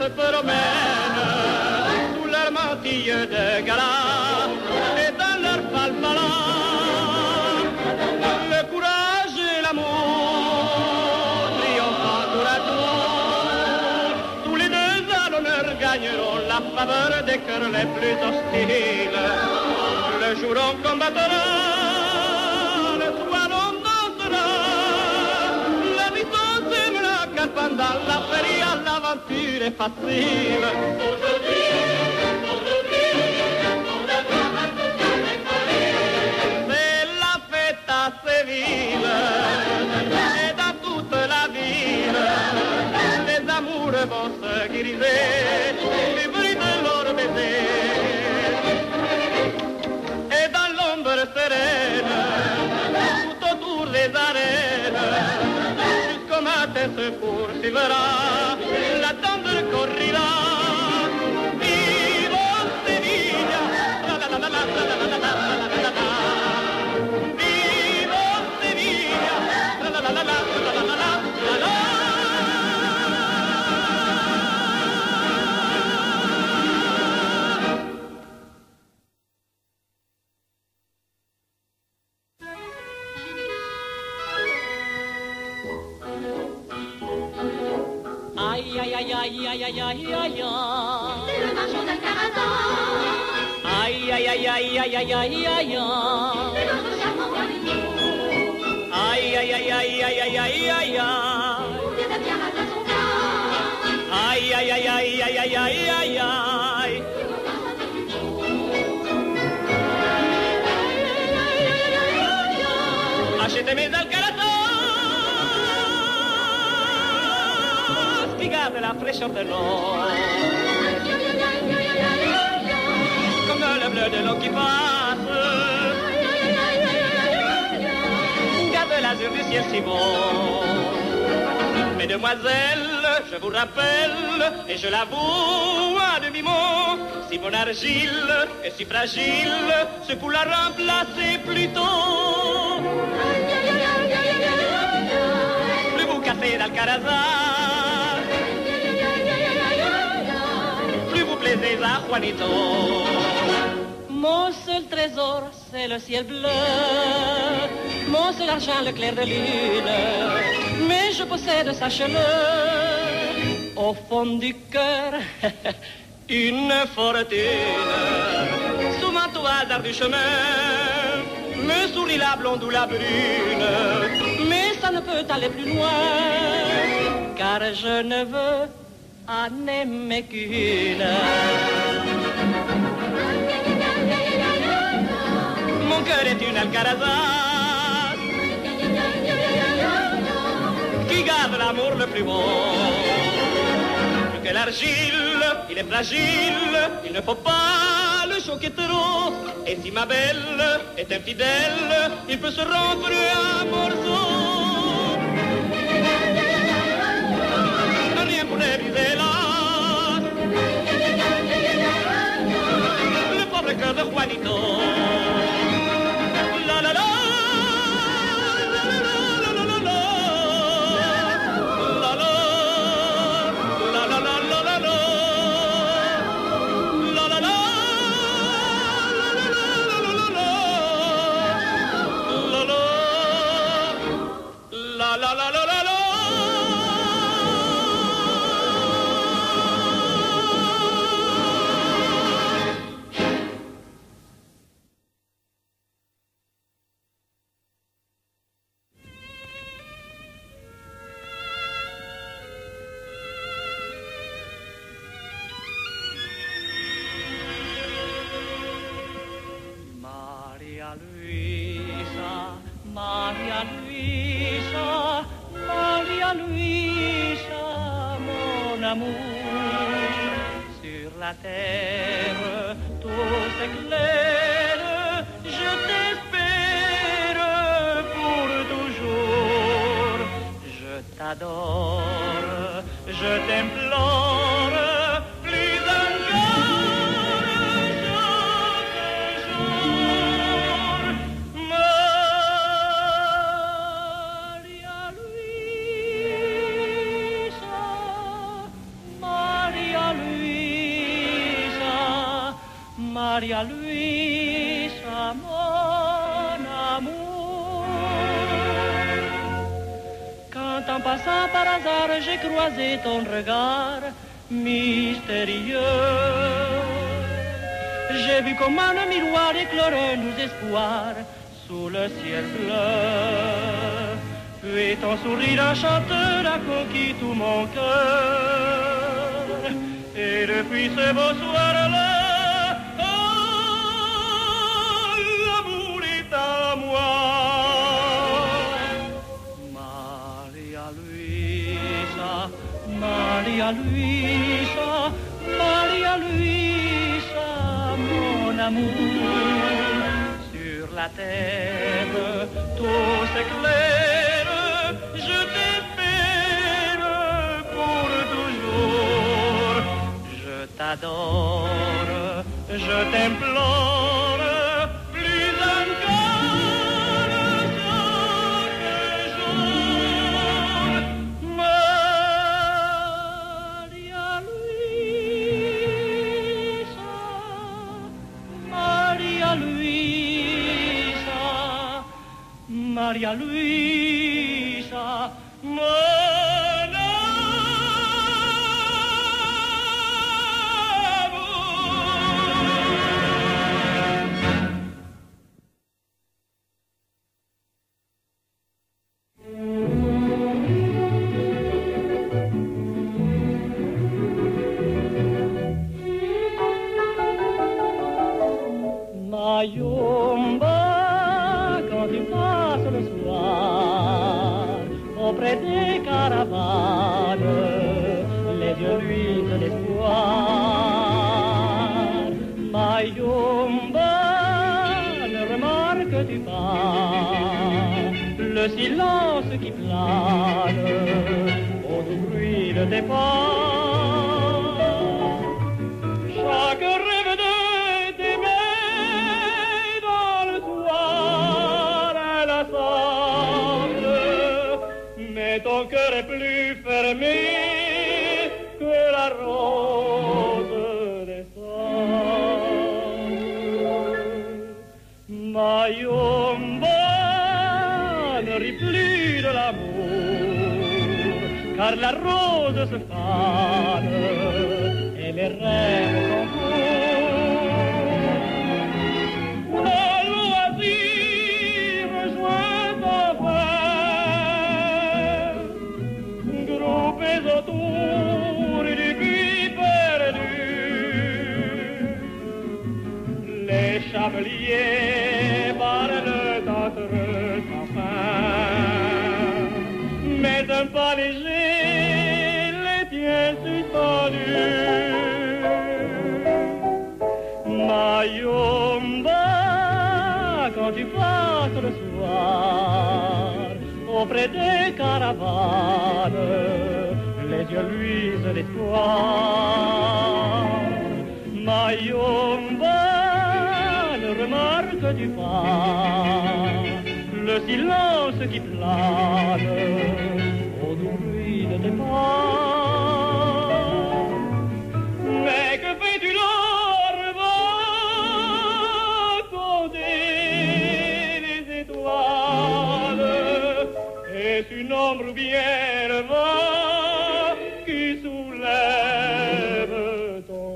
se promènent sous leur mantille de gala et dans leur palpala. Le courage et l'amour triomphant tour à tour. Tous les deux à l'honneur gagneront la faveur des cœurs les plus hostiles. Le jour on combattra, le soir on dansera. L'habitant sembla que pendant la feria l'aventure est facile. Aujourd'hui, c'est la fête à Séville et dans toute la ville. Les amours vont se griser, les bruits de leur baiser. Et dans l'ombre sereine, tout autour des arènes, jusqu'au matin se poursuivra, la tendre corrira. Viva Sevilla, la la la la la la la la la la la. Viva Sevilla, la la la la la la la la la. Aïe, aïe, aïe, aïe, aïe, aïe, aïe, aïe. C'est le marchand d'Alcarazan. Aïe, aïe, aïe, aïe, aïe, aïe, aïe, aïe. C'est notre charmant Juanito. Aïe, aïe, aïe, aïe, aïe, aïe, aïe, aïe. Des Alcaraz à son cas. Aïe, aïe, aïe, aïe, aïe, aïe, aïe, aïe, aïe. Achetez mes Alcarazas qui gardent la fraîcheur de l'eau. Comme le bleu de l'eau qui passe, garde l'azur du ciel si beau. Mesdemoiselles, je vous rappelle, et je l'avoue à demi-mot, si mon argile est si fragile, c'est pour la remplacer plus tôt. Plus vous cassez d'Alcarazar, plus vous plaisez à Juanito. Mon seul trésor, c'est le ciel bleu, mon seul argent, le clair de lune. Mais je possède, sache-le, au fond du cœur, une fortune. Souvent au hasard du chemin, me sourit la blonde ou la brune. Mais ça ne peut aller plus loin, car je ne veux en aimer qu'une. Mon cœur est une Alcarazar qui garde l'amour le plus beau. Plus que l'argile, il est fragile, il ne faut pas le choquer trop. Et si ma belle est infidèle, il peut se rompre à morceaux. Rien pour briser l'as, le pauvre cœur de Juanito. Sur la terre, tout s'éclaire, je t'espère pour toujours. Je t'adore, je t'implore, plus encore chaque jour. Maria Luisa, Maria Maria Luisa, mon amour. Quand en passant par hasard j'ai croisé ton regard mystérieux, j'ai vu comme un miroir éclairait nos espoirs sous le ciel bleu. Puis ton sourire enchanteur a conquis tout mon cœur. Et depuis ce beau soir-là, l'amour est à moi. Maria Luisa, Maria Luisa, Maria Luisa, mon amour. Sur la terre, tout s'éclaire, je t'espère pour toujours. Je t'adore, je t'implore, plus encore chaque jour. Maria Luisa, Maria Luisa, Maria Luisa, mon Mayumba, quand tu passes le soir auprès des caravanes, les yeux luisent d'espoir. Mayumba, ne remarques-tu pas le silence qui plane au bruit de tes pas? Chaque rêve de mais ton cœur est plus fermé que la rose des sables. Mayumba, ne ris plus de l'amour, car la rose se fane et les rêves sont beaux. Au loisir, rejoins ton frère, groupés autour du puits perdu. Les chameliers parlent entre eux sans fin, mais un pas léger les tient suspendus. Mayumba, quand tu passes le soir auprès des caravanes, les yeux luisent d'espoir. Mayumba, ne remarques-tu pas le silence qui plane au bruit de tes pas? Mais que fais-tu là, regarder les étoiles? Est-ce une ombre ou bien le vent qui soulève ton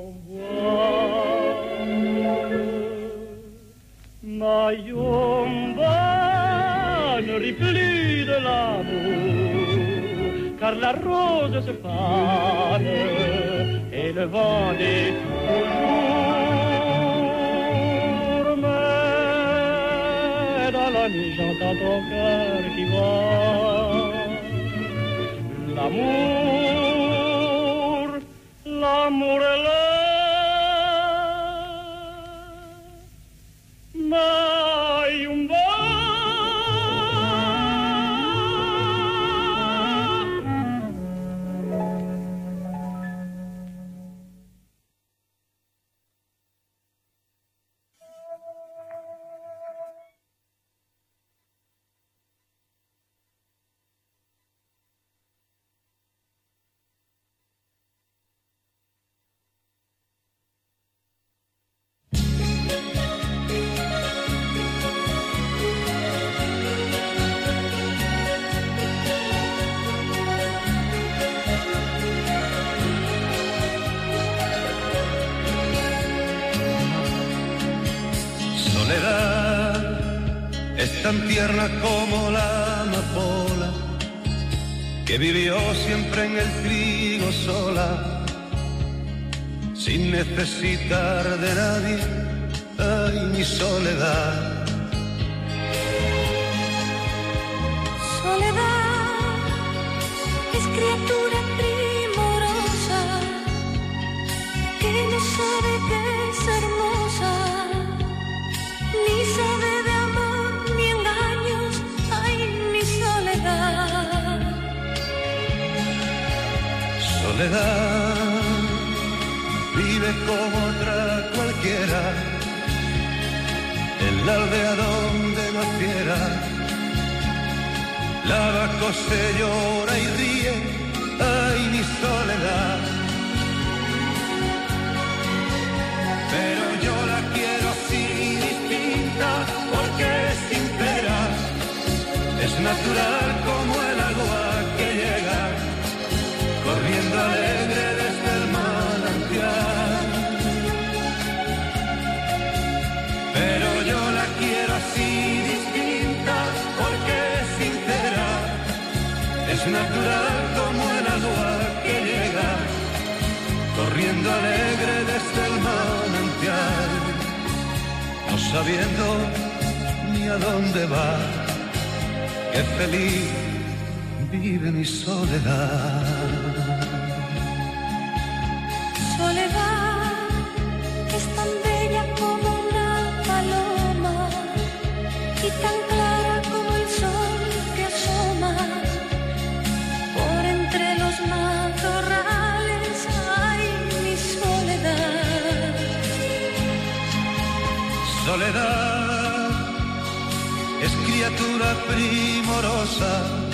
voile? Mayumba, ne ris plus de l'amour, car la rose se fane et le vent des toujours. Mais dans la nuit j'entends ton cœur qui bat. L'amour, l'amour est là. Mayumba. tan tierna como la amapola, que vivió siempre en el trigo sola, sin necesitar de nadie, ay, mi soledad. Soledad es criatura primorosa, que no sabe que es hermosa, ni sabe de amor ni engaños, ay, mi soledad. Soledad vive como otra cualquiera, en la aldea donde naciera. Lava, cose, llora y ríe, ay, mi soledad. Pero yo la quiero así distinta, porque es sincera, es natural como el agua que llega, corriendo alegre desde el manantial. Pero yo la quiero así distinta, porque es sincera, es natural como el agua que llega, corriendo alegre desde el manantial, no sabiendo ni a dónde va, qué feliz vive mi soledad. Soledad es tan bella como una paloma y tan clara como el sol que asoma por entre los matorrales, ay, mi soledad. Soledad es criatura primorosa,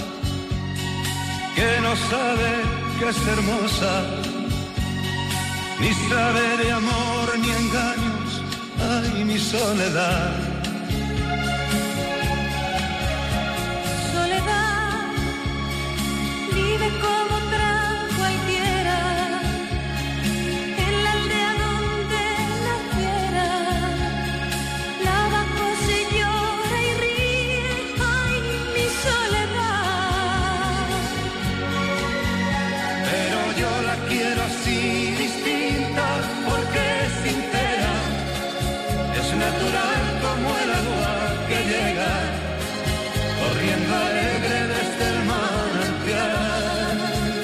que no sabe que es hermosa, ni sabe de amor ni engaños, ay, mi soledad. Soledad vive como otra cualquiera, en la aldea donde naciera. Lava, cose, llora y ríe, ay, mi soledad. Pero yo la quiero así distinta, porque es sincera, es natural como el agua que llega, corriendo alegre desde el manantial.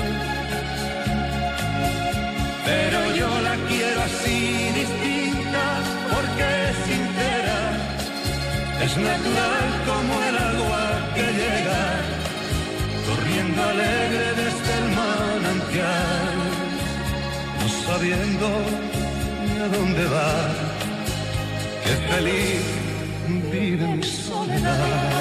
Pero yo la quiero así distinta, porque es sincera, es natural como el agua que llega, corriendo alegre desde el manantial, no sabiendo ni a dónde va, qué feliz vive mi soledad.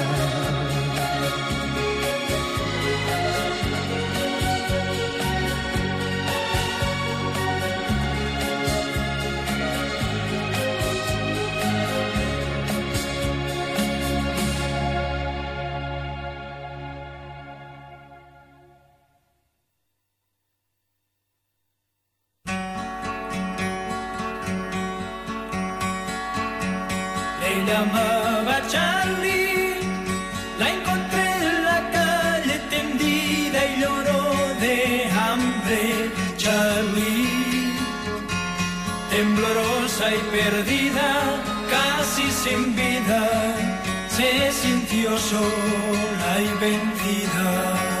Le llamaba Charlie, la encontré en la calle tendida y lloró de hambre. Charlie, temblorosa y perdida, casi sin vida, se sintió sola y vencida.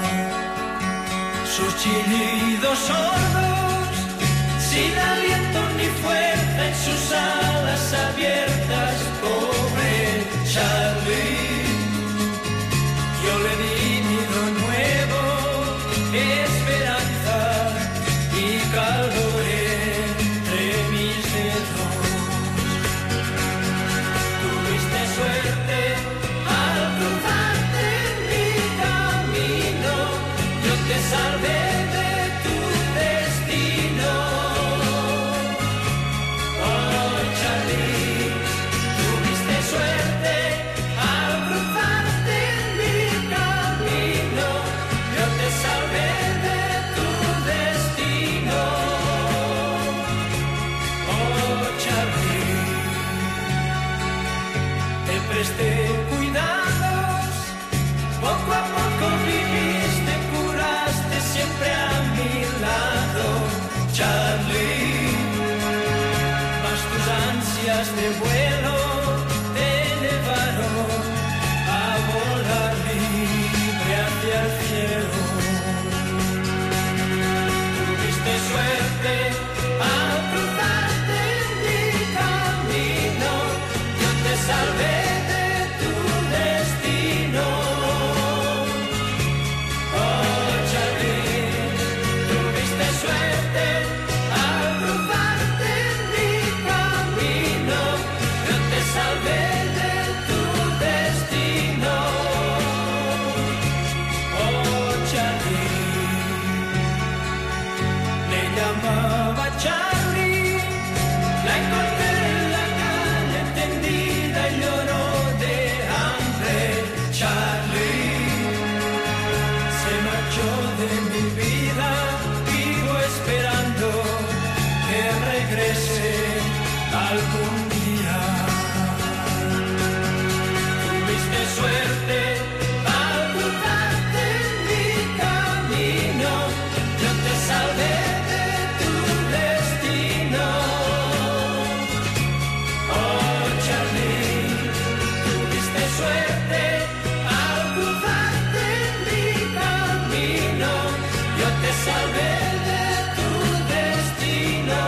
Sus chillidos sordos, sin aliento ni fuerza en sus alas abiertas, pobre Charlie. Yo le di nido nuevo, esperanza y calor entre mis dedos. Tuviste suerte al cruzarte en mi camino, yo te salvé de tu destino. Oh, Charlie, tuviste suerte al cruzarte en mi camino, yo te salvé de tu destino. este vuelo te llevaron a volar libre hacia el cielo. Tuviste suerte al cruzarte en mi camino, yo te salvé de tu destino. Oh Charlie, tuviste suerte al cruzarte en mi camino, yo te salvé de tu destino. Oh Charlie, le llamaba Charlie, la encontré en la calle tendida y lloró de hambre. Charlie se marchó de mi vida, vivo esperando que regrese algún día. Tuviste suerte al cruzarte en mi camino, yo te salvé de tu destino. Oh Charlie, tuviste suerte al cruzarte en mi camino, yo te salvé de tu destino.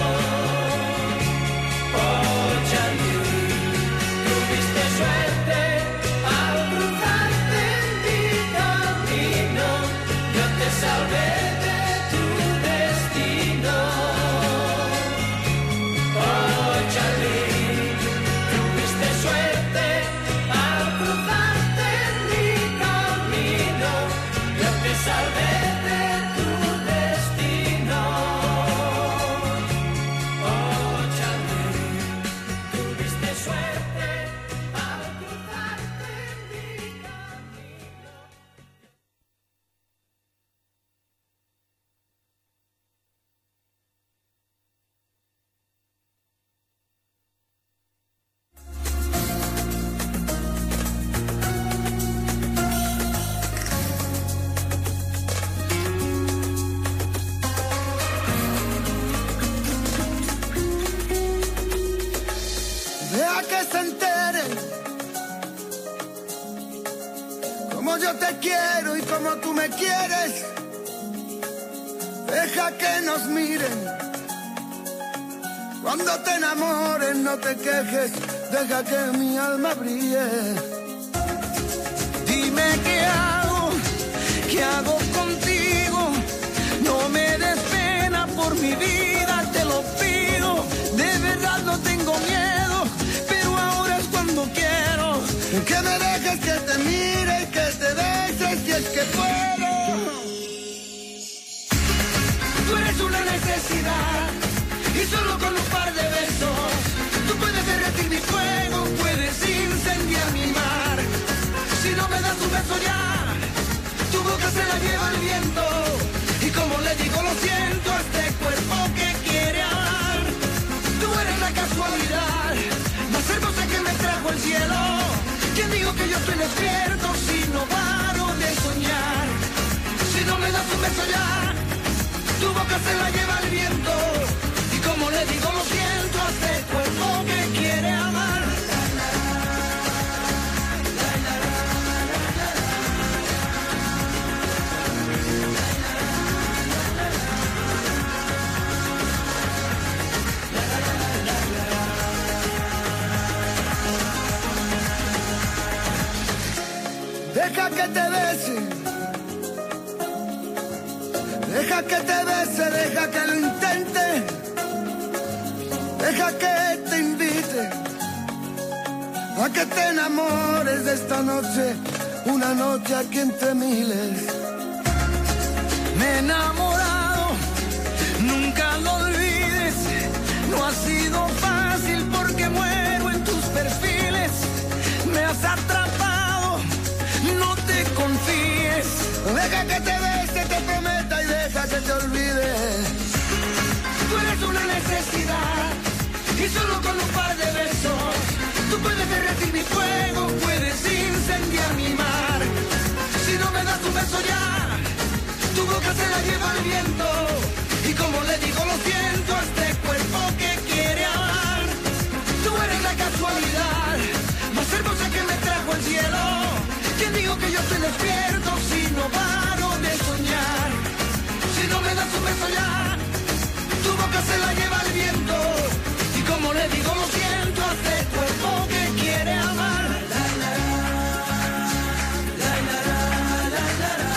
Oh Charlie, tuviste suerte al cruzarte en mi camino, yo te salvé de tu destino. Oh Charlie, tuviste suerte al cruzarte en mi camino, yo te salvé de tu destino. Oh Charlie, tuviste suerte al cruzarte en mi camino. Deja que se enteren como yo te quiero y como tú me quieres. Deja que nos miren cuando te enamores, no te quejes. Deja que mi alma brille. Dime qué hago contigo. No me des pena por mi vida, te lo pido. De verdad no tengo miedo, pero ahora es cuando quiero. Que me dejes que te mire y que te bese si es que puedo. Tú eres una necesidad y solo con un par de besos tú puedes derretir mi fuego, puedes incendiar mi mar. Si no me das un beso ya, tu boca se la lleva el viento. Y como le digo lo siento a este cuerpo que quiere amar. Tú eres la casualidad más hermosa que me trajo el cielo. ¿Quién digo que yo estoy despierto si no paro de soñar? Si no me das un beso ya, tu boca se la lleva el viento. Y como le digo lo siento a este cuerpo que quiere amar. Deja que te bese, deja que te bese, deja que lo intente, deja que te invite a que te enamores de esta noche, una noche aquí entre miles. Me he enamorado, nunca lo olvides. No ha sido fácil porque muero en tus perfiles. Me has atrapado, no te confíes. Deja que te bese, te prometa y deja que te olvide. Tú eres una necesidad y solo con un par de besos tú puedes derretir mi fuego, puedes incendiar mi mar. Si no me das un beso ya, tu boca se la lleva el viento. Y como le digo lo siento a este cuerpo que quiere amar. Tú eres boca se la lleva el viento. Y como le digo lo siento, hace cuerpo que quiere amar. La, la, la, la, la, la, la, la.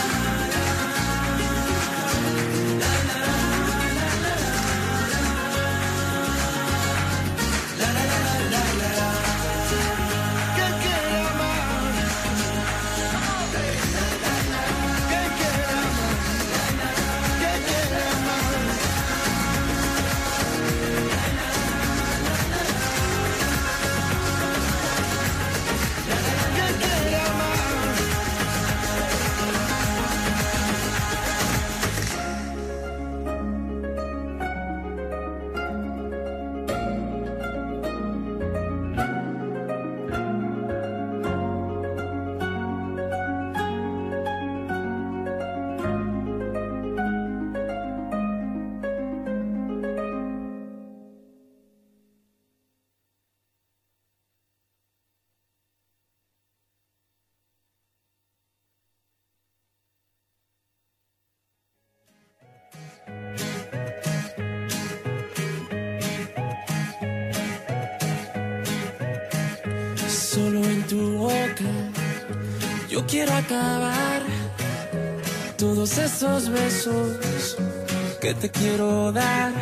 Solo en tu boca yo quiero acabar todos esos besos que te quiero dar.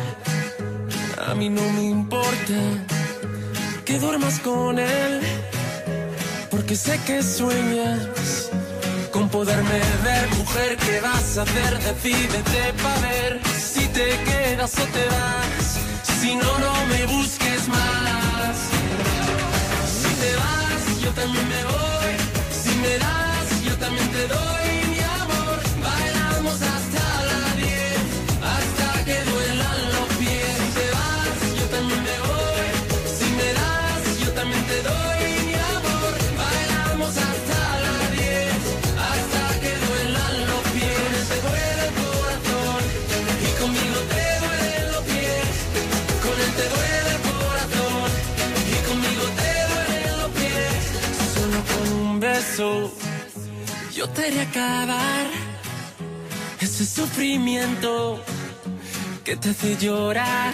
A mí no me importa que duermas con él, porque sé que sueñas con poderme ver. Mujer, ¿qué vas a hacer? Decídete pa' ver si te quedas o te vas. Si no, no me busques más. Si te vas, yo también me voy. Si me das, yo también te doy mi amor. Bailamos hasta las 10, hasta que duelan los pies. Si te vas, yo también me voy. Si me das, yo también te doy mi amor. Bailamos hasta las 10, hasta que duelan los pies. Te duele el corazón y conmigo te duelen los pies. Con él te duele el corazón y conmigo te duelen los pies. Solo con un beso yo te haré acabar ese sufrimiento que te hace llorar.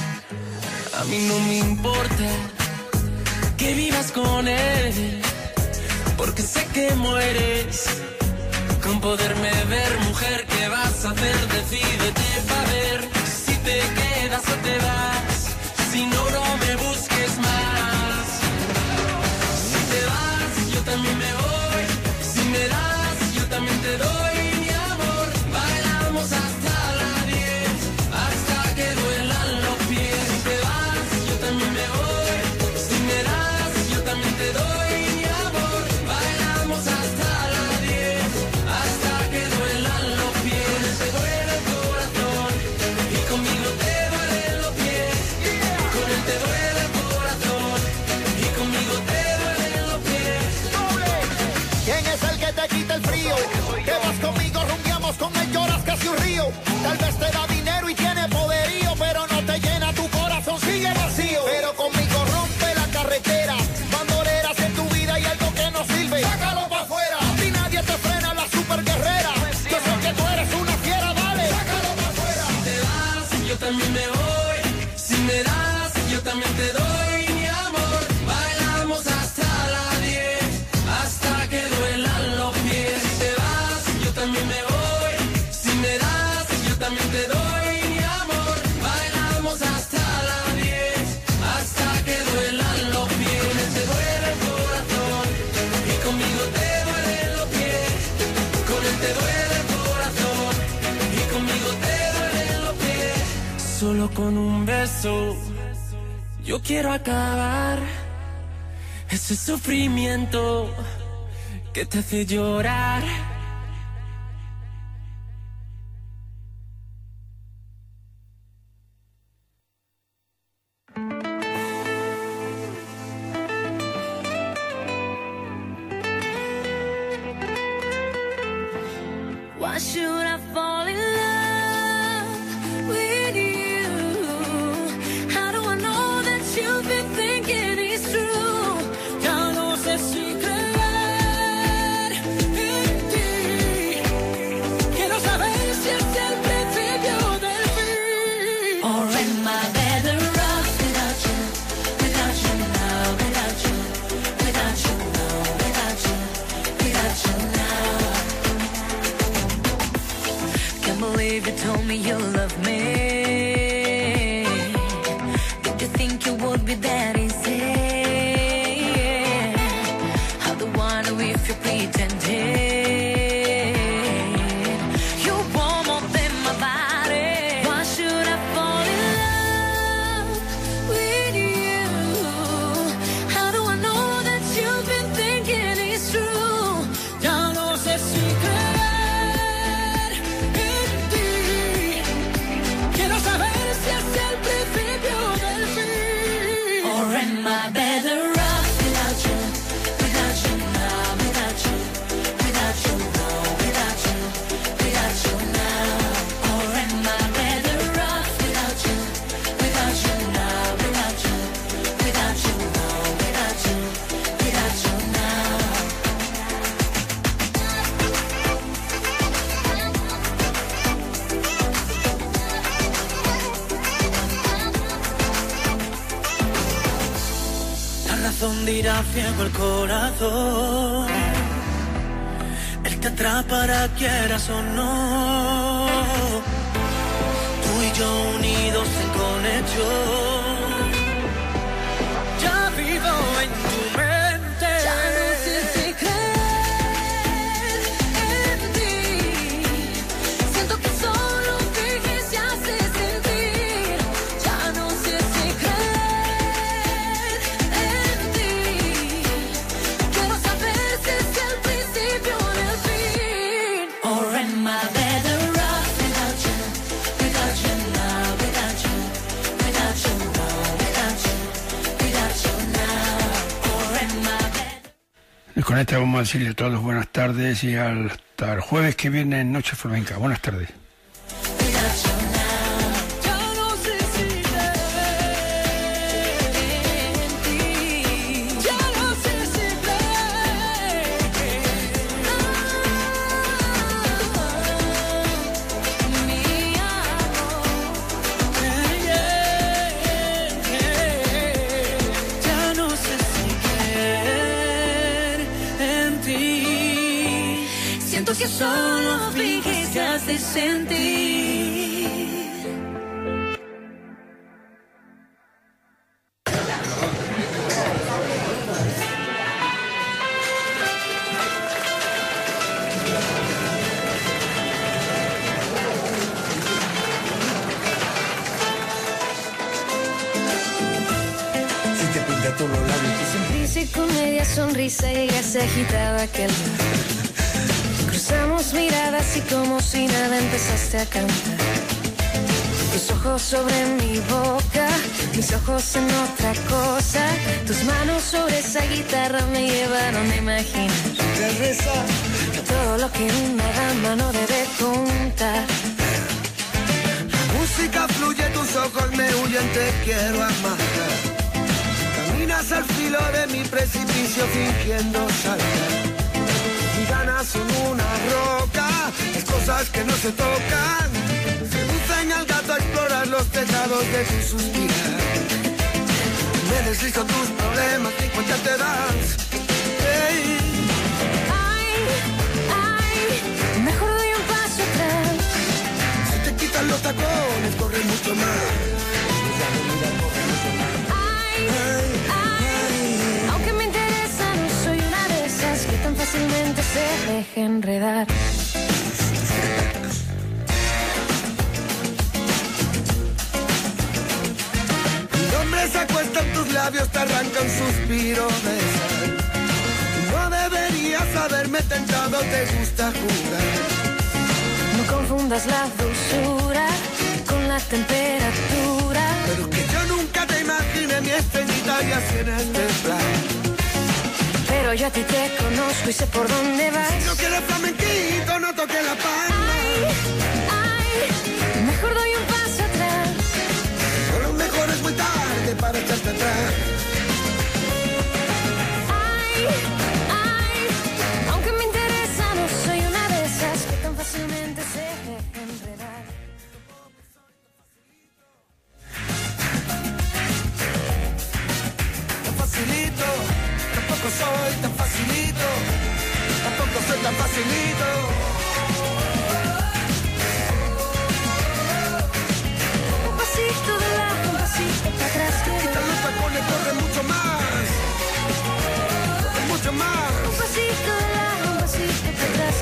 A mí no me importa que vivas con él, porque sé que mueres con poderme ver. Mujer, ¿qué vas a hacer? Decídete pa' ver si te quedas o te vas. Si no, no me busques más. Si te vas, yo también me voy. Si me das, yo también te doy mi amor. Bailamos hasta las 10, hasta que duelan los pies. Si te vas, yo también me voy. Si me das, yo también te doy mi amor. Bailamos hasta las 10, hasta que duelan los pies. Te duele el corazón y conmigo te duelen los pies. Con él te duele el corazón y conmigo te duelen los pies. ¿Quién es el que te quita el frío? Que vas conmigo, rumbiamos con él, lloras casi un río. Tal vez te da dinero y tiene poderío, pero no te llena tu corazón, sigue vacío. Pero conmigo rompe la carretera, bandoleras en tu vida y algo que no sirve. Sácalo pa' afuera, a ti nadie te frena, la super guerrera. Yo sé que tú eres una fiera, dale. Sácalo pa' afuera. Si te vas, yo también me voy. Si me das, yo también te doy mi amor. Bailamos hasta las 10, hasta que duelan los pies. Si te vas, yo también me voy. Si me das, yo también te doy mi amor. Bailamos hasta las 10, hasta que duelan los pies. Te duele el corazón y conmigo te duelen los pies. Con él te duele el corazón y conmigo te duelen los pies. Solo con un beso yo quiero acabar ese sufrimiento que te hace llorar. Why should I fall in love with you? How do I know that you've been thinking it's true? Ya no sé si creer en ti. corazón dirá ciego el corazón. Él te atrapará quieras o no. Tú y yo unidos en conexión. Ya vivo en tu mente. Ya no sé si creer en ti. Siento que solo finges y haces sentir. Ya no sé si creer en ti. Quiero saber si es el principio o el fin. Or am I better off without you? Without you now, without you. Without you now, without you. Without you now. Or am I better? Y con esta vamos a decirle a todos buenas tardes y hasta el jueves que viene en Noche Flamenca. Buenas tardes. Without you now. Ya no sé si creer en ti. Ya no sé si creer. Mi amor. Ya no sé si creer en ti. Siento que solo finges y haces sentir. Si te pinta tú los labios. Sonrisa y con media sonrisa y ya se agitaba aquel mar. Cruzamos miradas y como si nada empezaste a cantar. Tus ojos sobre mi boca, mis ojos en otra cosa. Tus manos sobre esa guitarra me llevaron a imaginar que todo lo que una dama no debe contar. La música fluye, tus ojos me huyen, te quiero amar. Caminas al filo de mi precipicio fingiendo saltar. Mis ganas son una roca, las cosas que no se tocan. Seducen al gato a explorar los tejados de tu suspirar. Me deslizo tus problemas y cuenta te das. Hey. Ay, mejor doy un paso atrás. Si te quitan los tacones, corre mucho más. Aunque me interesa, no soy una de esas que tan fácilmente se deja enredar. Mi nombre se acuesta en tus labios, te arranca un suspiro de sal. No deberías haberme tentado, te gusta jugar. No confundas la dulzura con la temperatura. Pero que yo nunca te imaginé mi estrellita y así en este plan. Pero yo a ti te conozco y sé por dónde vas. Si no quieres flamenquito, no toques la palma. Ay, mejor doy un paso atrás. Pero lo mejor es muy tarde para echarte atrás. Ay, aunque me interesa, no soy una de esas que tan fácilmente se deja enredar. Tan facilito, tampoco soy tan facilito. Tampoco soy tan facilito. Un pasito de lado, un pasito para atrás. Quita los tacones, corre mucho más. Corre mucho más. Un pasito de lado, un pasito para atrás.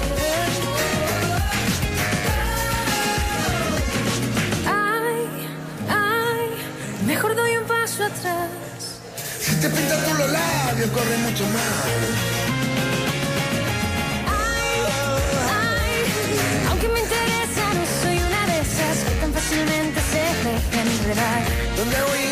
Ay, mejor doy un paso atrás. Si te pintas por los labios, corre mucho más. Aunque me interesa, no soy una de esas que tan fácilmente se deja enredar. ¿Dónde voy